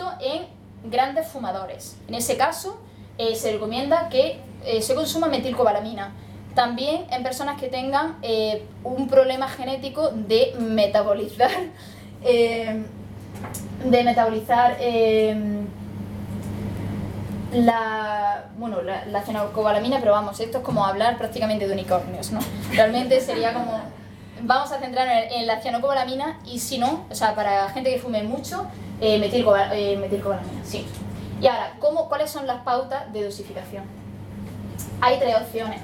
visto en grandes fumadores. En ese caso, se recomienda que se consuma metilcobalamina. También en personas que tengan un problema genético de metabolizar la fenilcobalamina, pero vamos, esto es como hablar prácticamente de unicornios, ¿no? Realmente sería como, vamos a centrarnos en la cianocobalamina y si no, o sea, para gente que fume mucho, metilcobalamina, sí. Y ahora, ¿cuáles son las pautas de dosificación? Hay 3 opciones.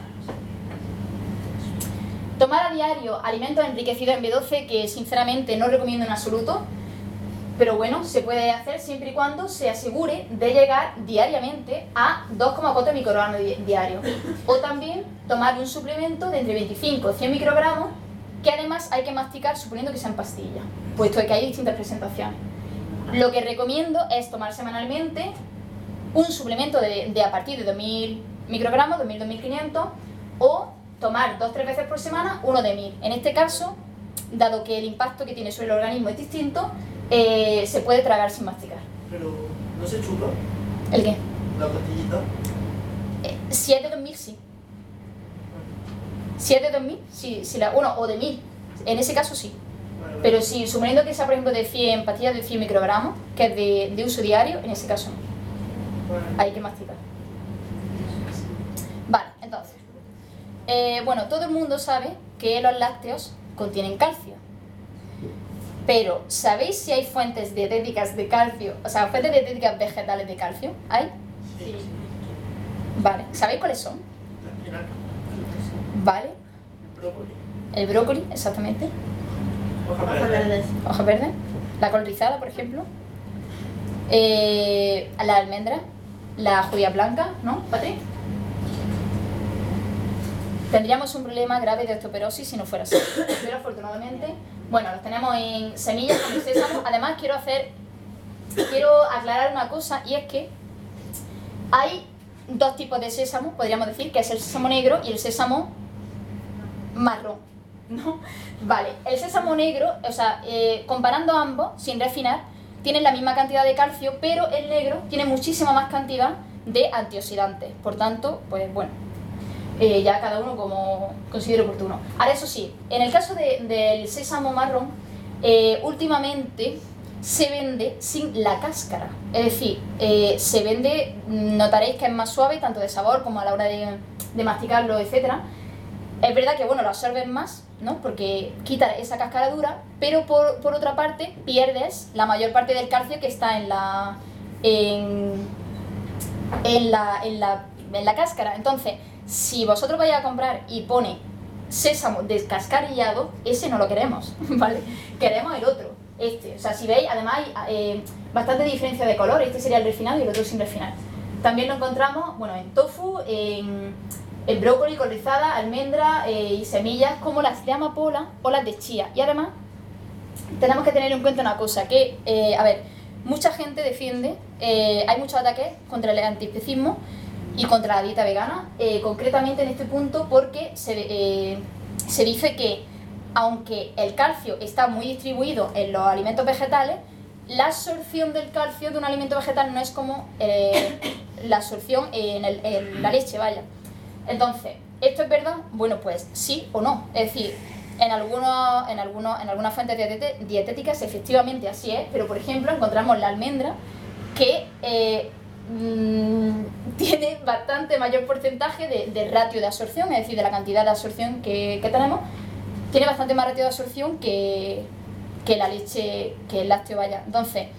Tomar a diario alimentos enriquecidos en B12, que sinceramente no recomiendo en absoluto, pero bueno, se puede hacer siempre y cuando se asegure de llegar diariamente a 2,4 microgramos diarios. O también tomar un suplemento de entre 25 y 100 microgramos, que además hay que masticar suponiendo que sean pastillas, puesto que hay distintas presentaciones. Lo que recomiendo es tomar semanalmente un suplemento de a partir de 2000 microgramos, 2000-2500, o tomar 2-3 veces por semana uno de 1000. En este caso, dado que el impacto que tiene sobre el organismo es distinto, se puede tragar sin masticar. Pero, ¿no se chupa? ¿El qué? ¿La pastillita? Si es de 2000, sí. Si es de 2000, sí, o de 1000. En ese caso, sí. Vale. Pero si, suponiendo que sea, por ejemplo, de 100 pastillas de 100 microgramos, que es de uso diario, en ese caso no. Vale. Hay que masticar. Vale, entonces. Todo el mundo sabe que los lácteos contienen calcio. Pero, ¿sabéis si hay fuentes dietéticas de calcio? O sea, fuentes dietéticas vegetales de calcio. ¿Hay? Sí. Vale. ¿Sabéis cuáles son? La espinaca. Vale. El brócoli. El brócoli, exactamente. Hojas verdes. Hoja verde. La col rizada, por ejemplo. La almendra. La judía blanca, ¿no, Patri? Tendríamos un problema grave de osteoporosis si no fuera así. Pero afortunadamente, bueno, los tenemos en semillas con el sésamo. Además, quiero aclarar una cosa, y es que hay 2 tipos de sésamo, podríamos decir, que es el sésamo negro y el sésamo marrón, ¿no? Vale, el sésamo negro, o sea, comparando ambos, sin refinar, tienen la misma cantidad de calcio, pero el negro tiene muchísima más cantidad de antioxidantes. Por tanto, pues bueno, ya cada uno como considere oportuno. Ahora, eso sí, en el caso del sésamo marrón, últimamente se vende sin la cáscara. Es decir, se vende, notaréis que es más suave, tanto de sabor como a la hora de masticarlo, etc. Es verdad que, bueno, lo absorbes más, ¿no? Porque quita esa cáscara dura, pero por otra parte pierdes la mayor parte del calcio que está en la cáscara. Entonces, si vosotros vais a comprar y pone sésamo descascarillado, ese no lo queremos, ¿vale? Queremos el otro, este. O sea, si veis, además hay bastante diferencia de color. Este sería el refinado y el otro sin refinar. También lo encontramos, bueno, en tofu, en brócoli, col rizada, almendra y semillas como las de amapola o las de chía. Y además, tenemos que tener en cuenta una cosa, que, mucha gente defiende, hay muchos ataques contra el antiespecismo y contra la dieta vegana, concretamente en este punto porque se dice que, aunque el calcio está muy distribuido en los alimentos vegetales, la absorción del calcio de un alimento vegetal no es como la absorción en la leche, vaya. Entonces, ¿esto es verdad? Bueno, pues sí o no. Es decir, en algunas fuentes dietéticas efectivamente así es, pero por ejemplo encontramos la almendra que tiene bastante mayor porcentaje de ratio de absorción, es decir, de la cantidad de absorción que tenemos, tiene bastante más ratio de absorción que la leche, que el lácteo, vaya. Entonces,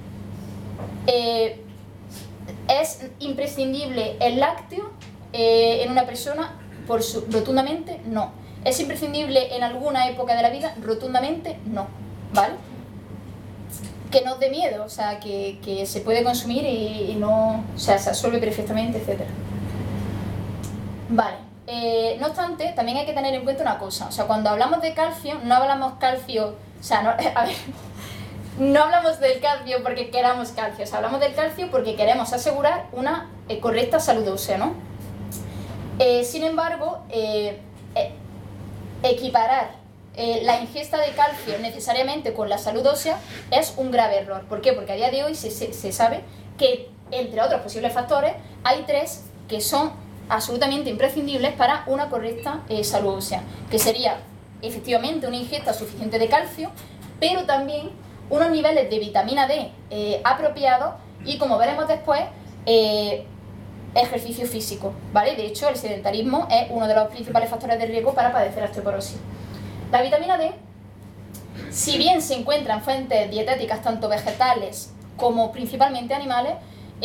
¿es imprescindible el lácteo en una persona? Rotundamente no. ¿Es imprescindible en alguna época de la vida? Rotundamente no, ¿vale? Que no os dé miedo, o sea, que se puede consumir y no, o sea, se absorbe perfectamente, etc. Vale, no obstante, también hay que tener en cuenta una cosa, o sea, cuando hablamos de calcio, no hablamos calcio, o sea, no hablamos del calcio porque queramos calcio, o sea, hablamos del calcio porque queremos asegurar una correcta salud ósea, ¿no? Sin embargo, equiparar la ingesta de calcio necesariamente con la salud ósea es un grave error. ¿Por qué? Porque a día de hoy se sabe que, entre otros posibles factores, hay 3 que son absolutamente imprescindibles para una correcta salud ósea, que sería efectivamente una ingesta suficiente de calcio, pero también unos niveles de vitamina D apropiados y, como veremos después, ejercicio físico, ¿vale? De hecho, el sedentarismo es uno de los principales factores de riesgo para padecer osteoporosis. La vitamina D, si bien se encuentra en fuentes dietéticas tanto vegetales como principalmente animales,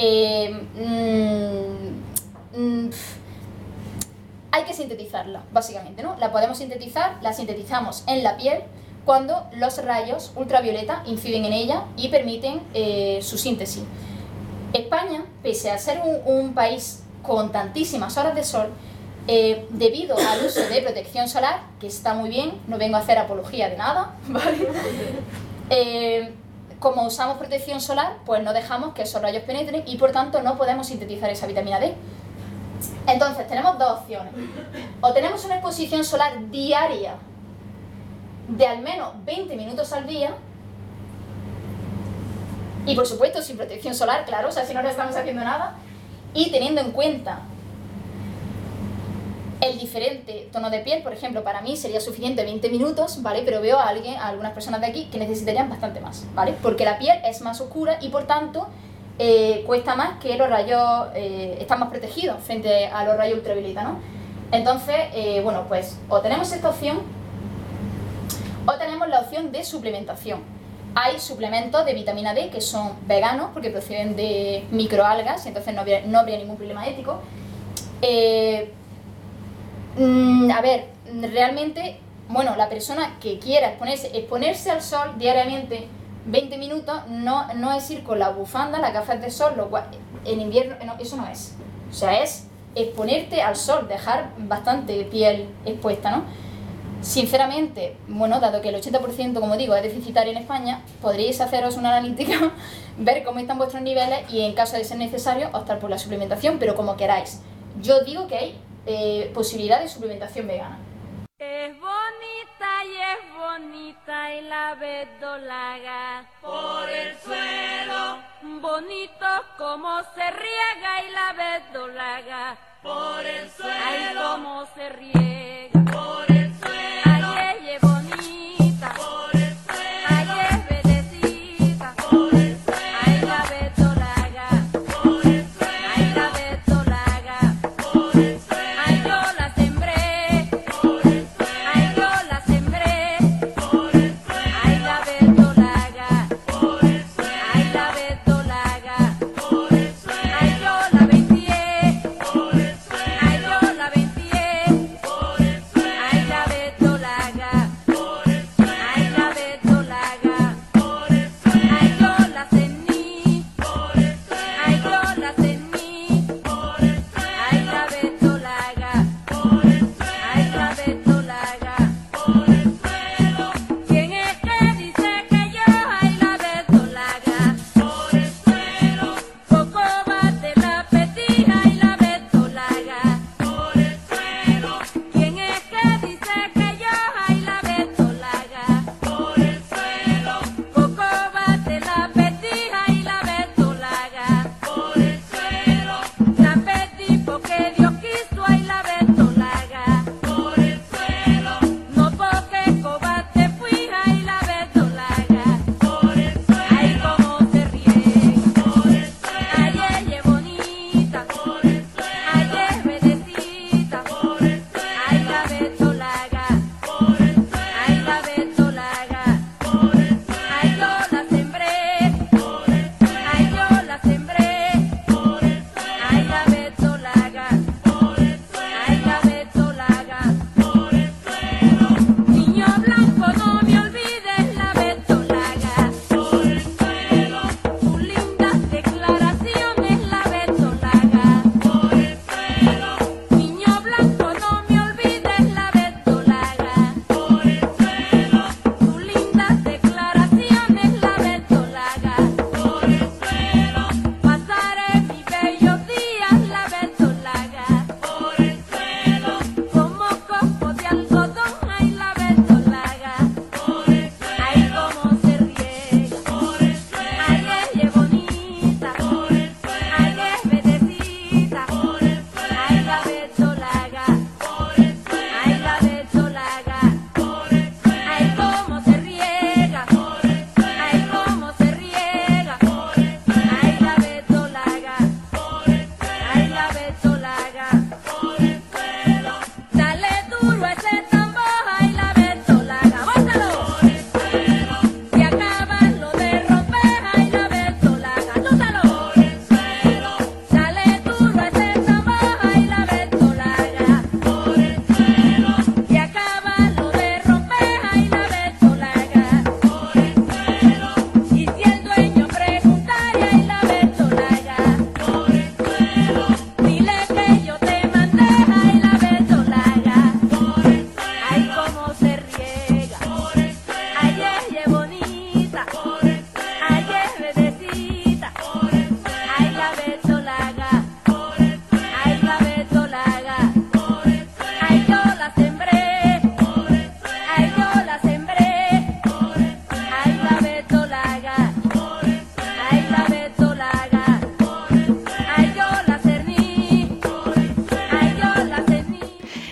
hay que sintetizarla, básicamente, ¿no? La podemos sintetizar, la sintetizamos en la piel cuando los rayos ultravioleta inciden en ella y permiten su síntesis. España, pese a ser un país con tantísimas horas de sol, debido al uso de protección solar, que está muy bien, no vengo a hacer apología de nada, ¿vale? Como usamos protección solar, pues no dejamos que esos rayos penetren y por tanto no podemos sintetizar esa vitamina D. Entonces tenemos 2 opciones: o tenemos una exposición solar diaria de al menos 20 minutos al día, y por supuesto sin protección solar, claro, o sea, si no estamos haciendo nada, y teniendo en cuenta el diferente tono de piel. Por ejemplo, para mí sería suficiente 20 minutos, ¿vale? Pero veo a algunas personas de aquí que necesitarían bastante más, ¿vale? Porque la piel es más oscura y por tanto cuesta más que los rayos, están más protegidos frente a los rayos ultravioleta, ¿no? Entonces, bueno, pues o tenemos esta opción o tenemos la opción de suplementación. Hay suplementos de vitamina D que son veganos porque proceden de microalgas, entonces no habría ningún problema ético. A ver, realmente, bueno, la persona que quiera exponerse al sol diariamente 20 minutos no es ir con la bufanda, las gafas de sol, lo cual en invierno eso no es. O sea, es exponerte al sol, dejar bastante piel expuesta, ¿no? Sinceramente, bueno, dado que el 80%, como digo, es deficitario en España, podríais haceros una analítica, ver cómo están vuestros niveles y, en caso de ser necesario, optar por la suplementación, pero como queráis. Yo digo que hay posibilidad de suplementación vegana. Es bonita y la verdolaga por el suelo. Bonito como se riega y la verdolaga por el suelo. Ay, cómo se riega por el suelo. Ay, ella es bonita por el suelo. Ay, es verdecita por el suelo. Ay, la verdolaga por el suelo. Ay, la verdolaga por el suelo. Ay, yo la sembré por el suelo. Ay, yo la sembré por el suelo. Ay, la verdolaga por el suelo. Ay, la verdolaga por el suelo. Ay, yo la vendí por el suelo. Ay, yo la vendí por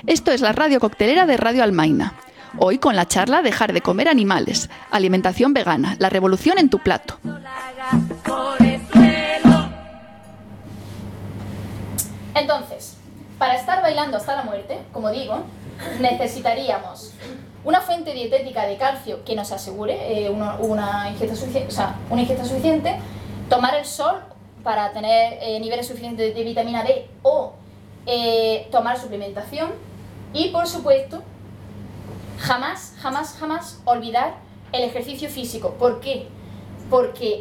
Esto es la radio coctelera de Radio Almaina. Hoy con la charla Dejar de comer animales, alimentación vegana, la revolución en tu plato. Entonces, para estar bailando hasta la muerte, como digo, necesitaríamos una fuente dietética de calcio que nos asegure una ingesta suficiente, tomar el sol para tener niveles suficientes de vitamina D o tomar suplementación y, por supuesto, jamás olvidar el ejercicio físico. ¿Por qué? Porque,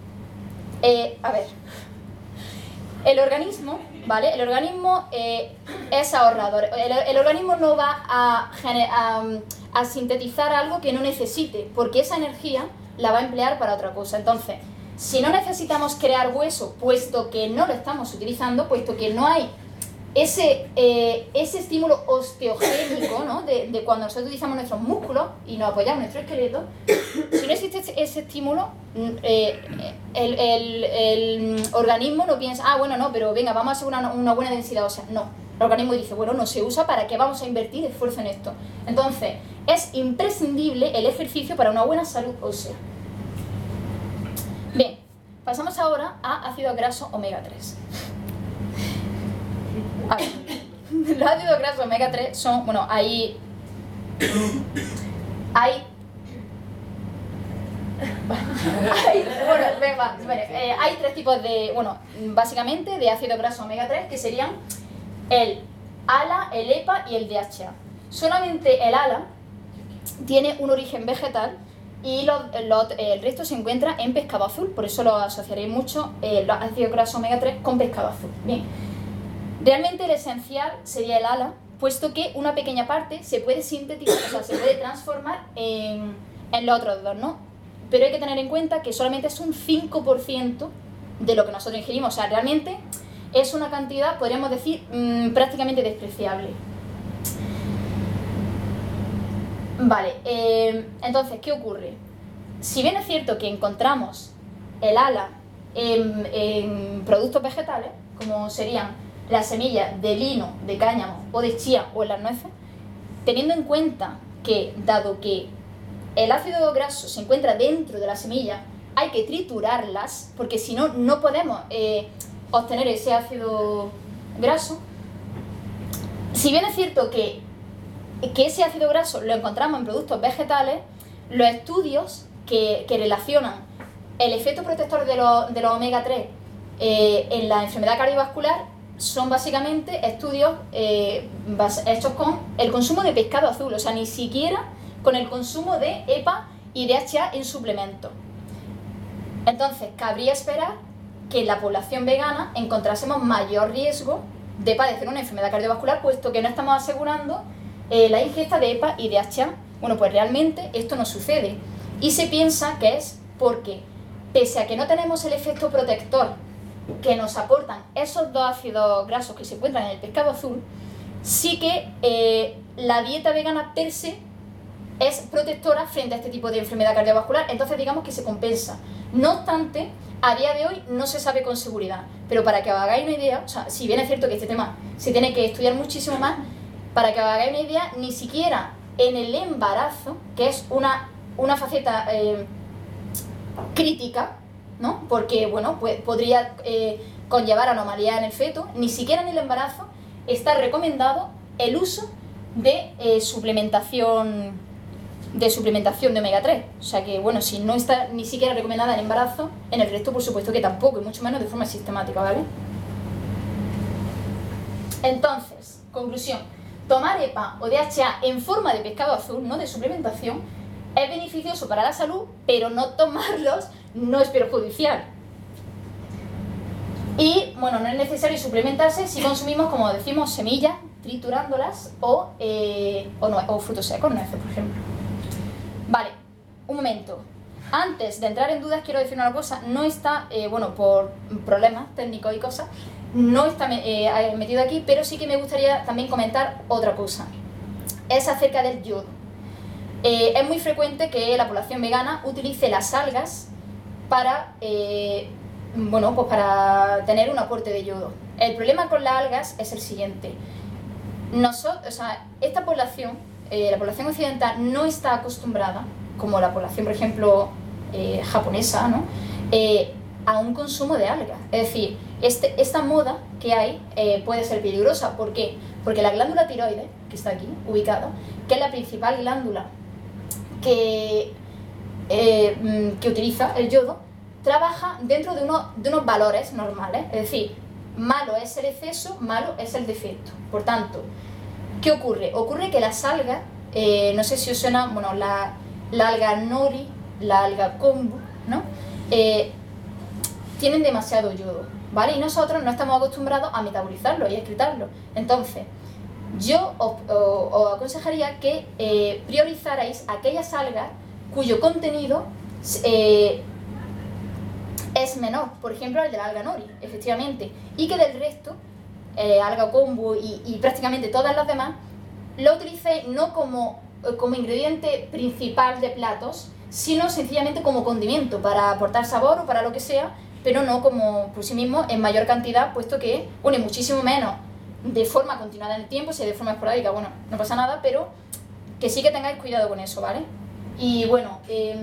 el organismo, ¿vale? El organismo es ahorrador. El organismo no va a sintetizar algo que no necesite, porque esa energía la va a emplear para otra cosa. Entonces, si no necesitamos crear hueso, puesto que no lo estamos utilizando, puesto que no hay ese estímulo osteogénico, ¿no? de cuando nosotros utilizamos nuestros músculos y nos apoyamos en nuestro esqueleto, si no existe ese estímulo, el organismo no piensa, pero venga, vamos a hacer una buena densidad ósea. No, el organismo dice, bueno, no se usa, ¿para qué vamos a invertir esfuerzo en esto? Entonces, es imprescindible el ejercicio para una buena salud ósea. Bien, pasamos ahora a ácido graso omega 3. A ver, los ácidos grasos omega 3 son, hay tres tipos de, básicamente de ácido graso omega 3, que serían el ALA, el EPA y el DHA. Solamente el ALA tiene un origen vegetal y el resto se encuentra en pescado azul, por eso lo asociaréis mucho los ácidos grasos omega 3 con pescado azul. Bien. Realmente el esencial sería el ALA, puesto que una pequeña parte se puede sintetizar, se puede transformar en los otros dos, ¿no? Pero hay que tener en cuenta que solamente es un 5% de lo que nosotros ingerimos, realmente es una cantidad, podríamos decir, prácticamente despreciable. Vale, entonces, ¿qué ocurre? Si bien es cierto que encontramos el ALA en productos vegetales, como serían las semillas de lino, de cáñamo o de chía o en las nueces, teniendo en cuenta que, dado que el ácido graso se encuentra dentro de la semilla, hay que triturarlas, porque si no, no podemos obtener ese ácido graso. Si bien es cierto que ese ácido graso lo encontramos en productos vegetales, los estudios que relacionan el efecto protector de los omega 3 en la enfermedad cardiovascular son básicamente estudios hechos con el consumo de pescado azul, ni siquiera con el consumo de EPA y DHA en suplemento. Entonces, cabría esperar que en la población vegana encontrásemos mayor riesgo de padecer una enfermedad cardiovascular, puesto que no estamos asegurando la ingesta de EPA y DHA. Pues realmente esto no sucede. Y se piensa que es porque, pese a que no tenemos el efecto protector que nos aportan esos dos ácidos grasos que se encuentran en el pescado azul, sí que la dieta vegana per se es protectora frente a este tipo de enfermedad cardiovascular, entonces digamos que se compensa. No obstante, a día de hoy no se sabe con seguridad, pero para que os hagáis una idea, si bien es cierto que este tema se tiene que estudiar muchísimo más, para que os hagáis una idea, ni siquiera en el embarazo, que es una faceta crítica, ¿no? Porque podría conllevar anomalías en el feto, ni siquiera en el embarazo está recomendado el uso de suplementación de omega 3. O sea que, si no está ni siquiera recomendada en embarazo, en el resto por supuesto que tampoco, y mucho menos de forma sistemática, ¿vale? Entonces, conclusión, tomar EPA o DHA en forma de pescado azul, no de suplementación, es beneficioso para la salud, pero no tomarlos no es perjudicial. Y, no es necesario suplementarse si consumimos, como decimos, semillas, triturándolas o frutos secos, nueces, por ejemplo. Vale, un momento. Antes de entrar en dudas, quiero decir una cosa. No está, por problemas técnicos y cosas, no está metido aquí, pero sí que me gustaría también comentar otra cosa. Es acerca del yodo. Es muy frecuente que la población vegana utilice las algas para, para tener un aporte de yodo. El problema con las algas es el siguiente. esta población, la población occidental, no está acostumbrada, como la población, por ejemplo, japonesa, ¿no? A un consumo de algas. Es decir, esta moda que hay puede ser peligrosa. ¿Por qué? Porque la glándula tiroides, que está aquí ubicada, que es la principal glándula que utiliza el yodo, trabaja dentro de unos valores normales. Es decir, malo es el exceso, malo es el defecto. Por tanto, ¿qué ocurre? Ocurre que las algas, no sé si os suena, bueno, la alga nori, la alga kombu, ¿no? Tienen demasiado yodo, ¿vale? Y nosotros no estamos acostumbrados a metabolizarlo y a excretarlo. Entonces, yo os aconsejaría que priorizarais aquellas algas cuyo contenido es menor, por ejemplo el de la alga nori, efectivamente, y que del resto, alga kombu y prácticamente todas las demás, lo utilicéis no como ingrediente principal de platos, sino sencillamente como condimento para aportar sabor o para lo que sea, pero no como por sí mismo en mayor cantidad, puesto que une muchísimo menos de forma continuada en el tiempo. Si es de forma esporádica, bueno, no pasa nada, pero que sí que tengáis cuidado con eso, ¿vale? Y bueno,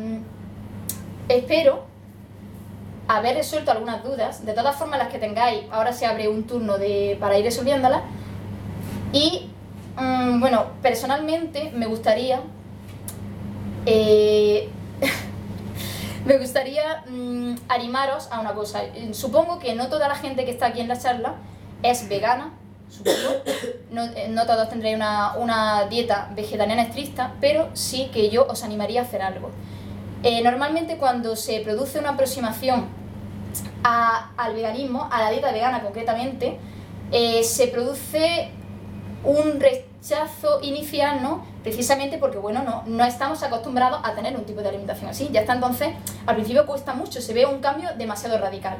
espero haber resuelto algunas dudas. De todas formas, las que tengáis, ahora se abre un turno para ir resolviéndolas. Y bueno, personalmente me gustaría animaros a una cosa. Supongo que no toda la gente que está aquí en la charla es vegana, supongo. No todos tendréis una dieta vegetariana estricta, pero sí que yo os animaría a hacer algo. Normalmente cuando se produce una aproximación al veganismo, a la dieta vegana concretamente, se produce un rechazo inicial, ¿no? Precisamente porque, bueno, no estamos acostumbrados a tener un tipo de alimentación así. Ya está, entonces, al principio cuesta mucho, se ve un cambio demasiado radical.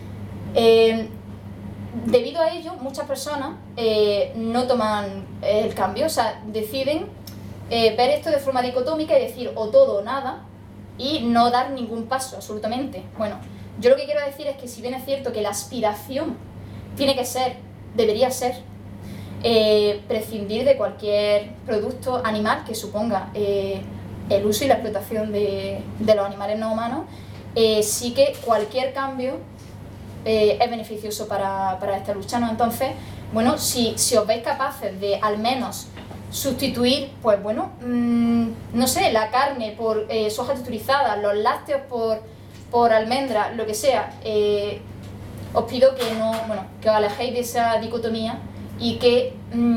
Debido a ello, muchas personas no toman el cambio, o sea, deciden ver esto de forma dicotómica y decir o todo o nada, y no dar ningún paso, absolutamente. Bueno, yo lo que quiero decir es que si bien es cierto que la aspiración debería ser prescindir de cualquier producto animal que suponga el uso y la explotación de los animales no humanos, sí que cualquier cambio es beneficioso para esta lucha, ¿no? Entonces, bueno, si os veis capaces de al menos sustituir, pues bueno, no sé, la carne por soja texturizada, los lácteos por almendra, lo que sea, os pido que que os alejéis de esa dicotomía y que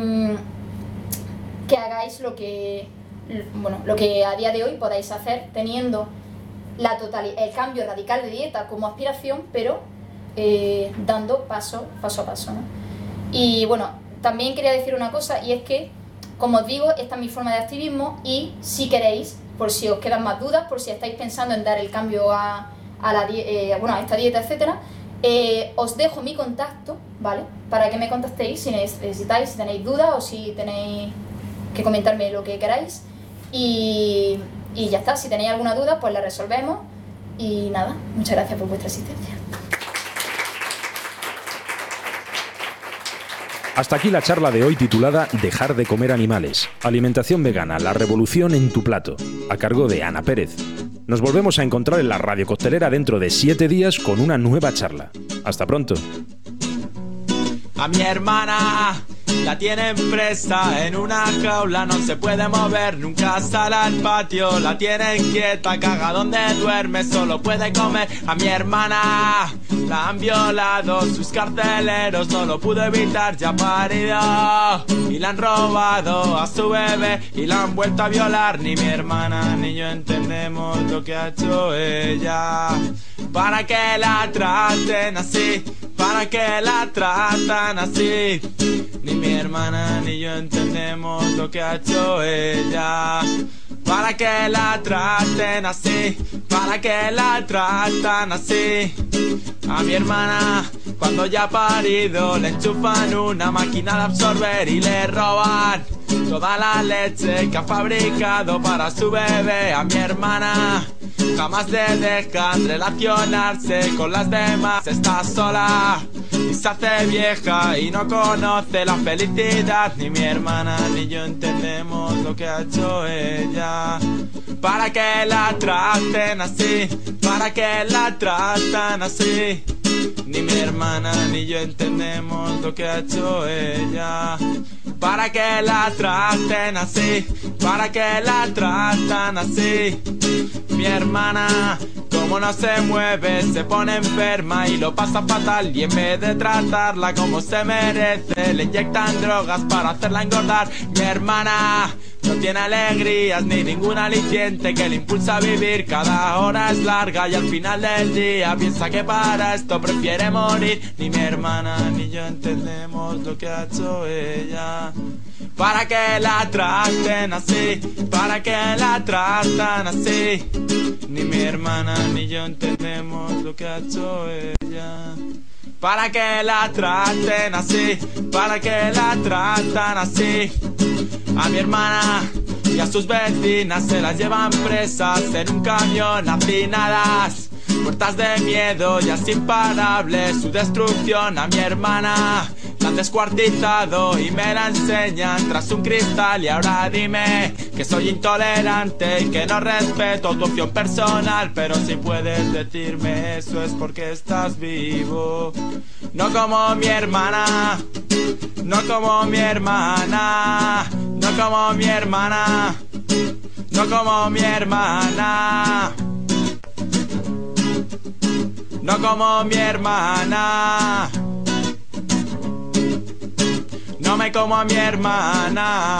hagáis lo que a día de hoy podáis hacer, teniendo el cambio radical de dieta como aspiración, pero dando paso a paso, ¿no? Y bueno, también quería decir una cosa, y es que, como os digo, esta es mi forma de activismo, y si queréis, por si os quedan más dudas, por si estáis pensando en dar el cambio a esta dieta, etcétera, os dejo mi contacto, ¿vale? Para que me contactéis si necesitáis, si tenéis dudas o si tenéis que comentarme lo que queráis. Y ya está, si tenéis alguna duda, pues la resolvemos. Y nada, muchas gracias por vuestra asistencia. Hasta aquí la charla de hoy titulada Dejar de comer animales. Alimentación vegana, la revolución en tu plato, a cargo de Ana Pérez. Nos volvemos a encontrar en la Radio Coctelera dentro de 7 días con una nueva charla. Hasta pronto. A mi hermana la tienen presa en una jaula, no se puede mover, nunca sale al patio. La tienen quieta, caga donde duerme, solo puede comer. A mi hermana la han violado sus carceleros, no lo pudo evitar, ya ha parido. Y la han robado a su bebé y la han vuelto a violar. Ni mi hermana ni yo entendemos lo que ha hecho ella. Para que la traten así, para que la tratan así. Ni mi hermana ni yo entendemos lo que ha hecho ella. Para que la traten así, para que la tratan así. A mi hermana, cuando ya ha parido, le enchufan una máquina de absorber y le roban toda la leche que ha fabricado para su bebé. A mi hermana jamás le dejan relacionarse con las demás, está sola y se hace vieja y no conoce la felicidad. Ni mi hermana ni yo entendemos lo que ha hecho ella. ¿Para qué la traten así? ¿Para qué la tratan así? Ni mi hermana ni yo entendemos lo que ha hecho ella. ¿Para qué la traten así? ¿Para qué la tratan así? Mi hermana, como no se mueve, se pone enferma y lo pasa fatal. Y en vez de tratarla como se merece, le inyectan drogas para hacerla engordar. Mi hermana no tiene alegrías ni ningún aliciente que le impulsa a vivir. Cada hora es larga y al final del día piensa que para esto prefiere morir. Ni mi hermana ni yo entendemos lo que ha hecho ella. ¿Para qué la traten así? ¿Para qué la tratan así? Ni mi hermana ni yo entendemos lo que ha hecho ella. ¿Para qué la traten así? ¿Para qué la tratan así? A mi hermana y a sus vecinas se las llevan presas en un camión hacinadas, muertas de miedo y así imparable su destrucción. A mi hermana la han descuartizado y me la enseñan tras un cristal. Y ahora dime que soy intolerante y que no respeto tu opción personal. Pero si puedes decirme eso es porque estás vivo. No como mi hermana, no como mi hermana, no como mi hermana, no como mi hermana, no como mi hermana. No me como a mi hermana.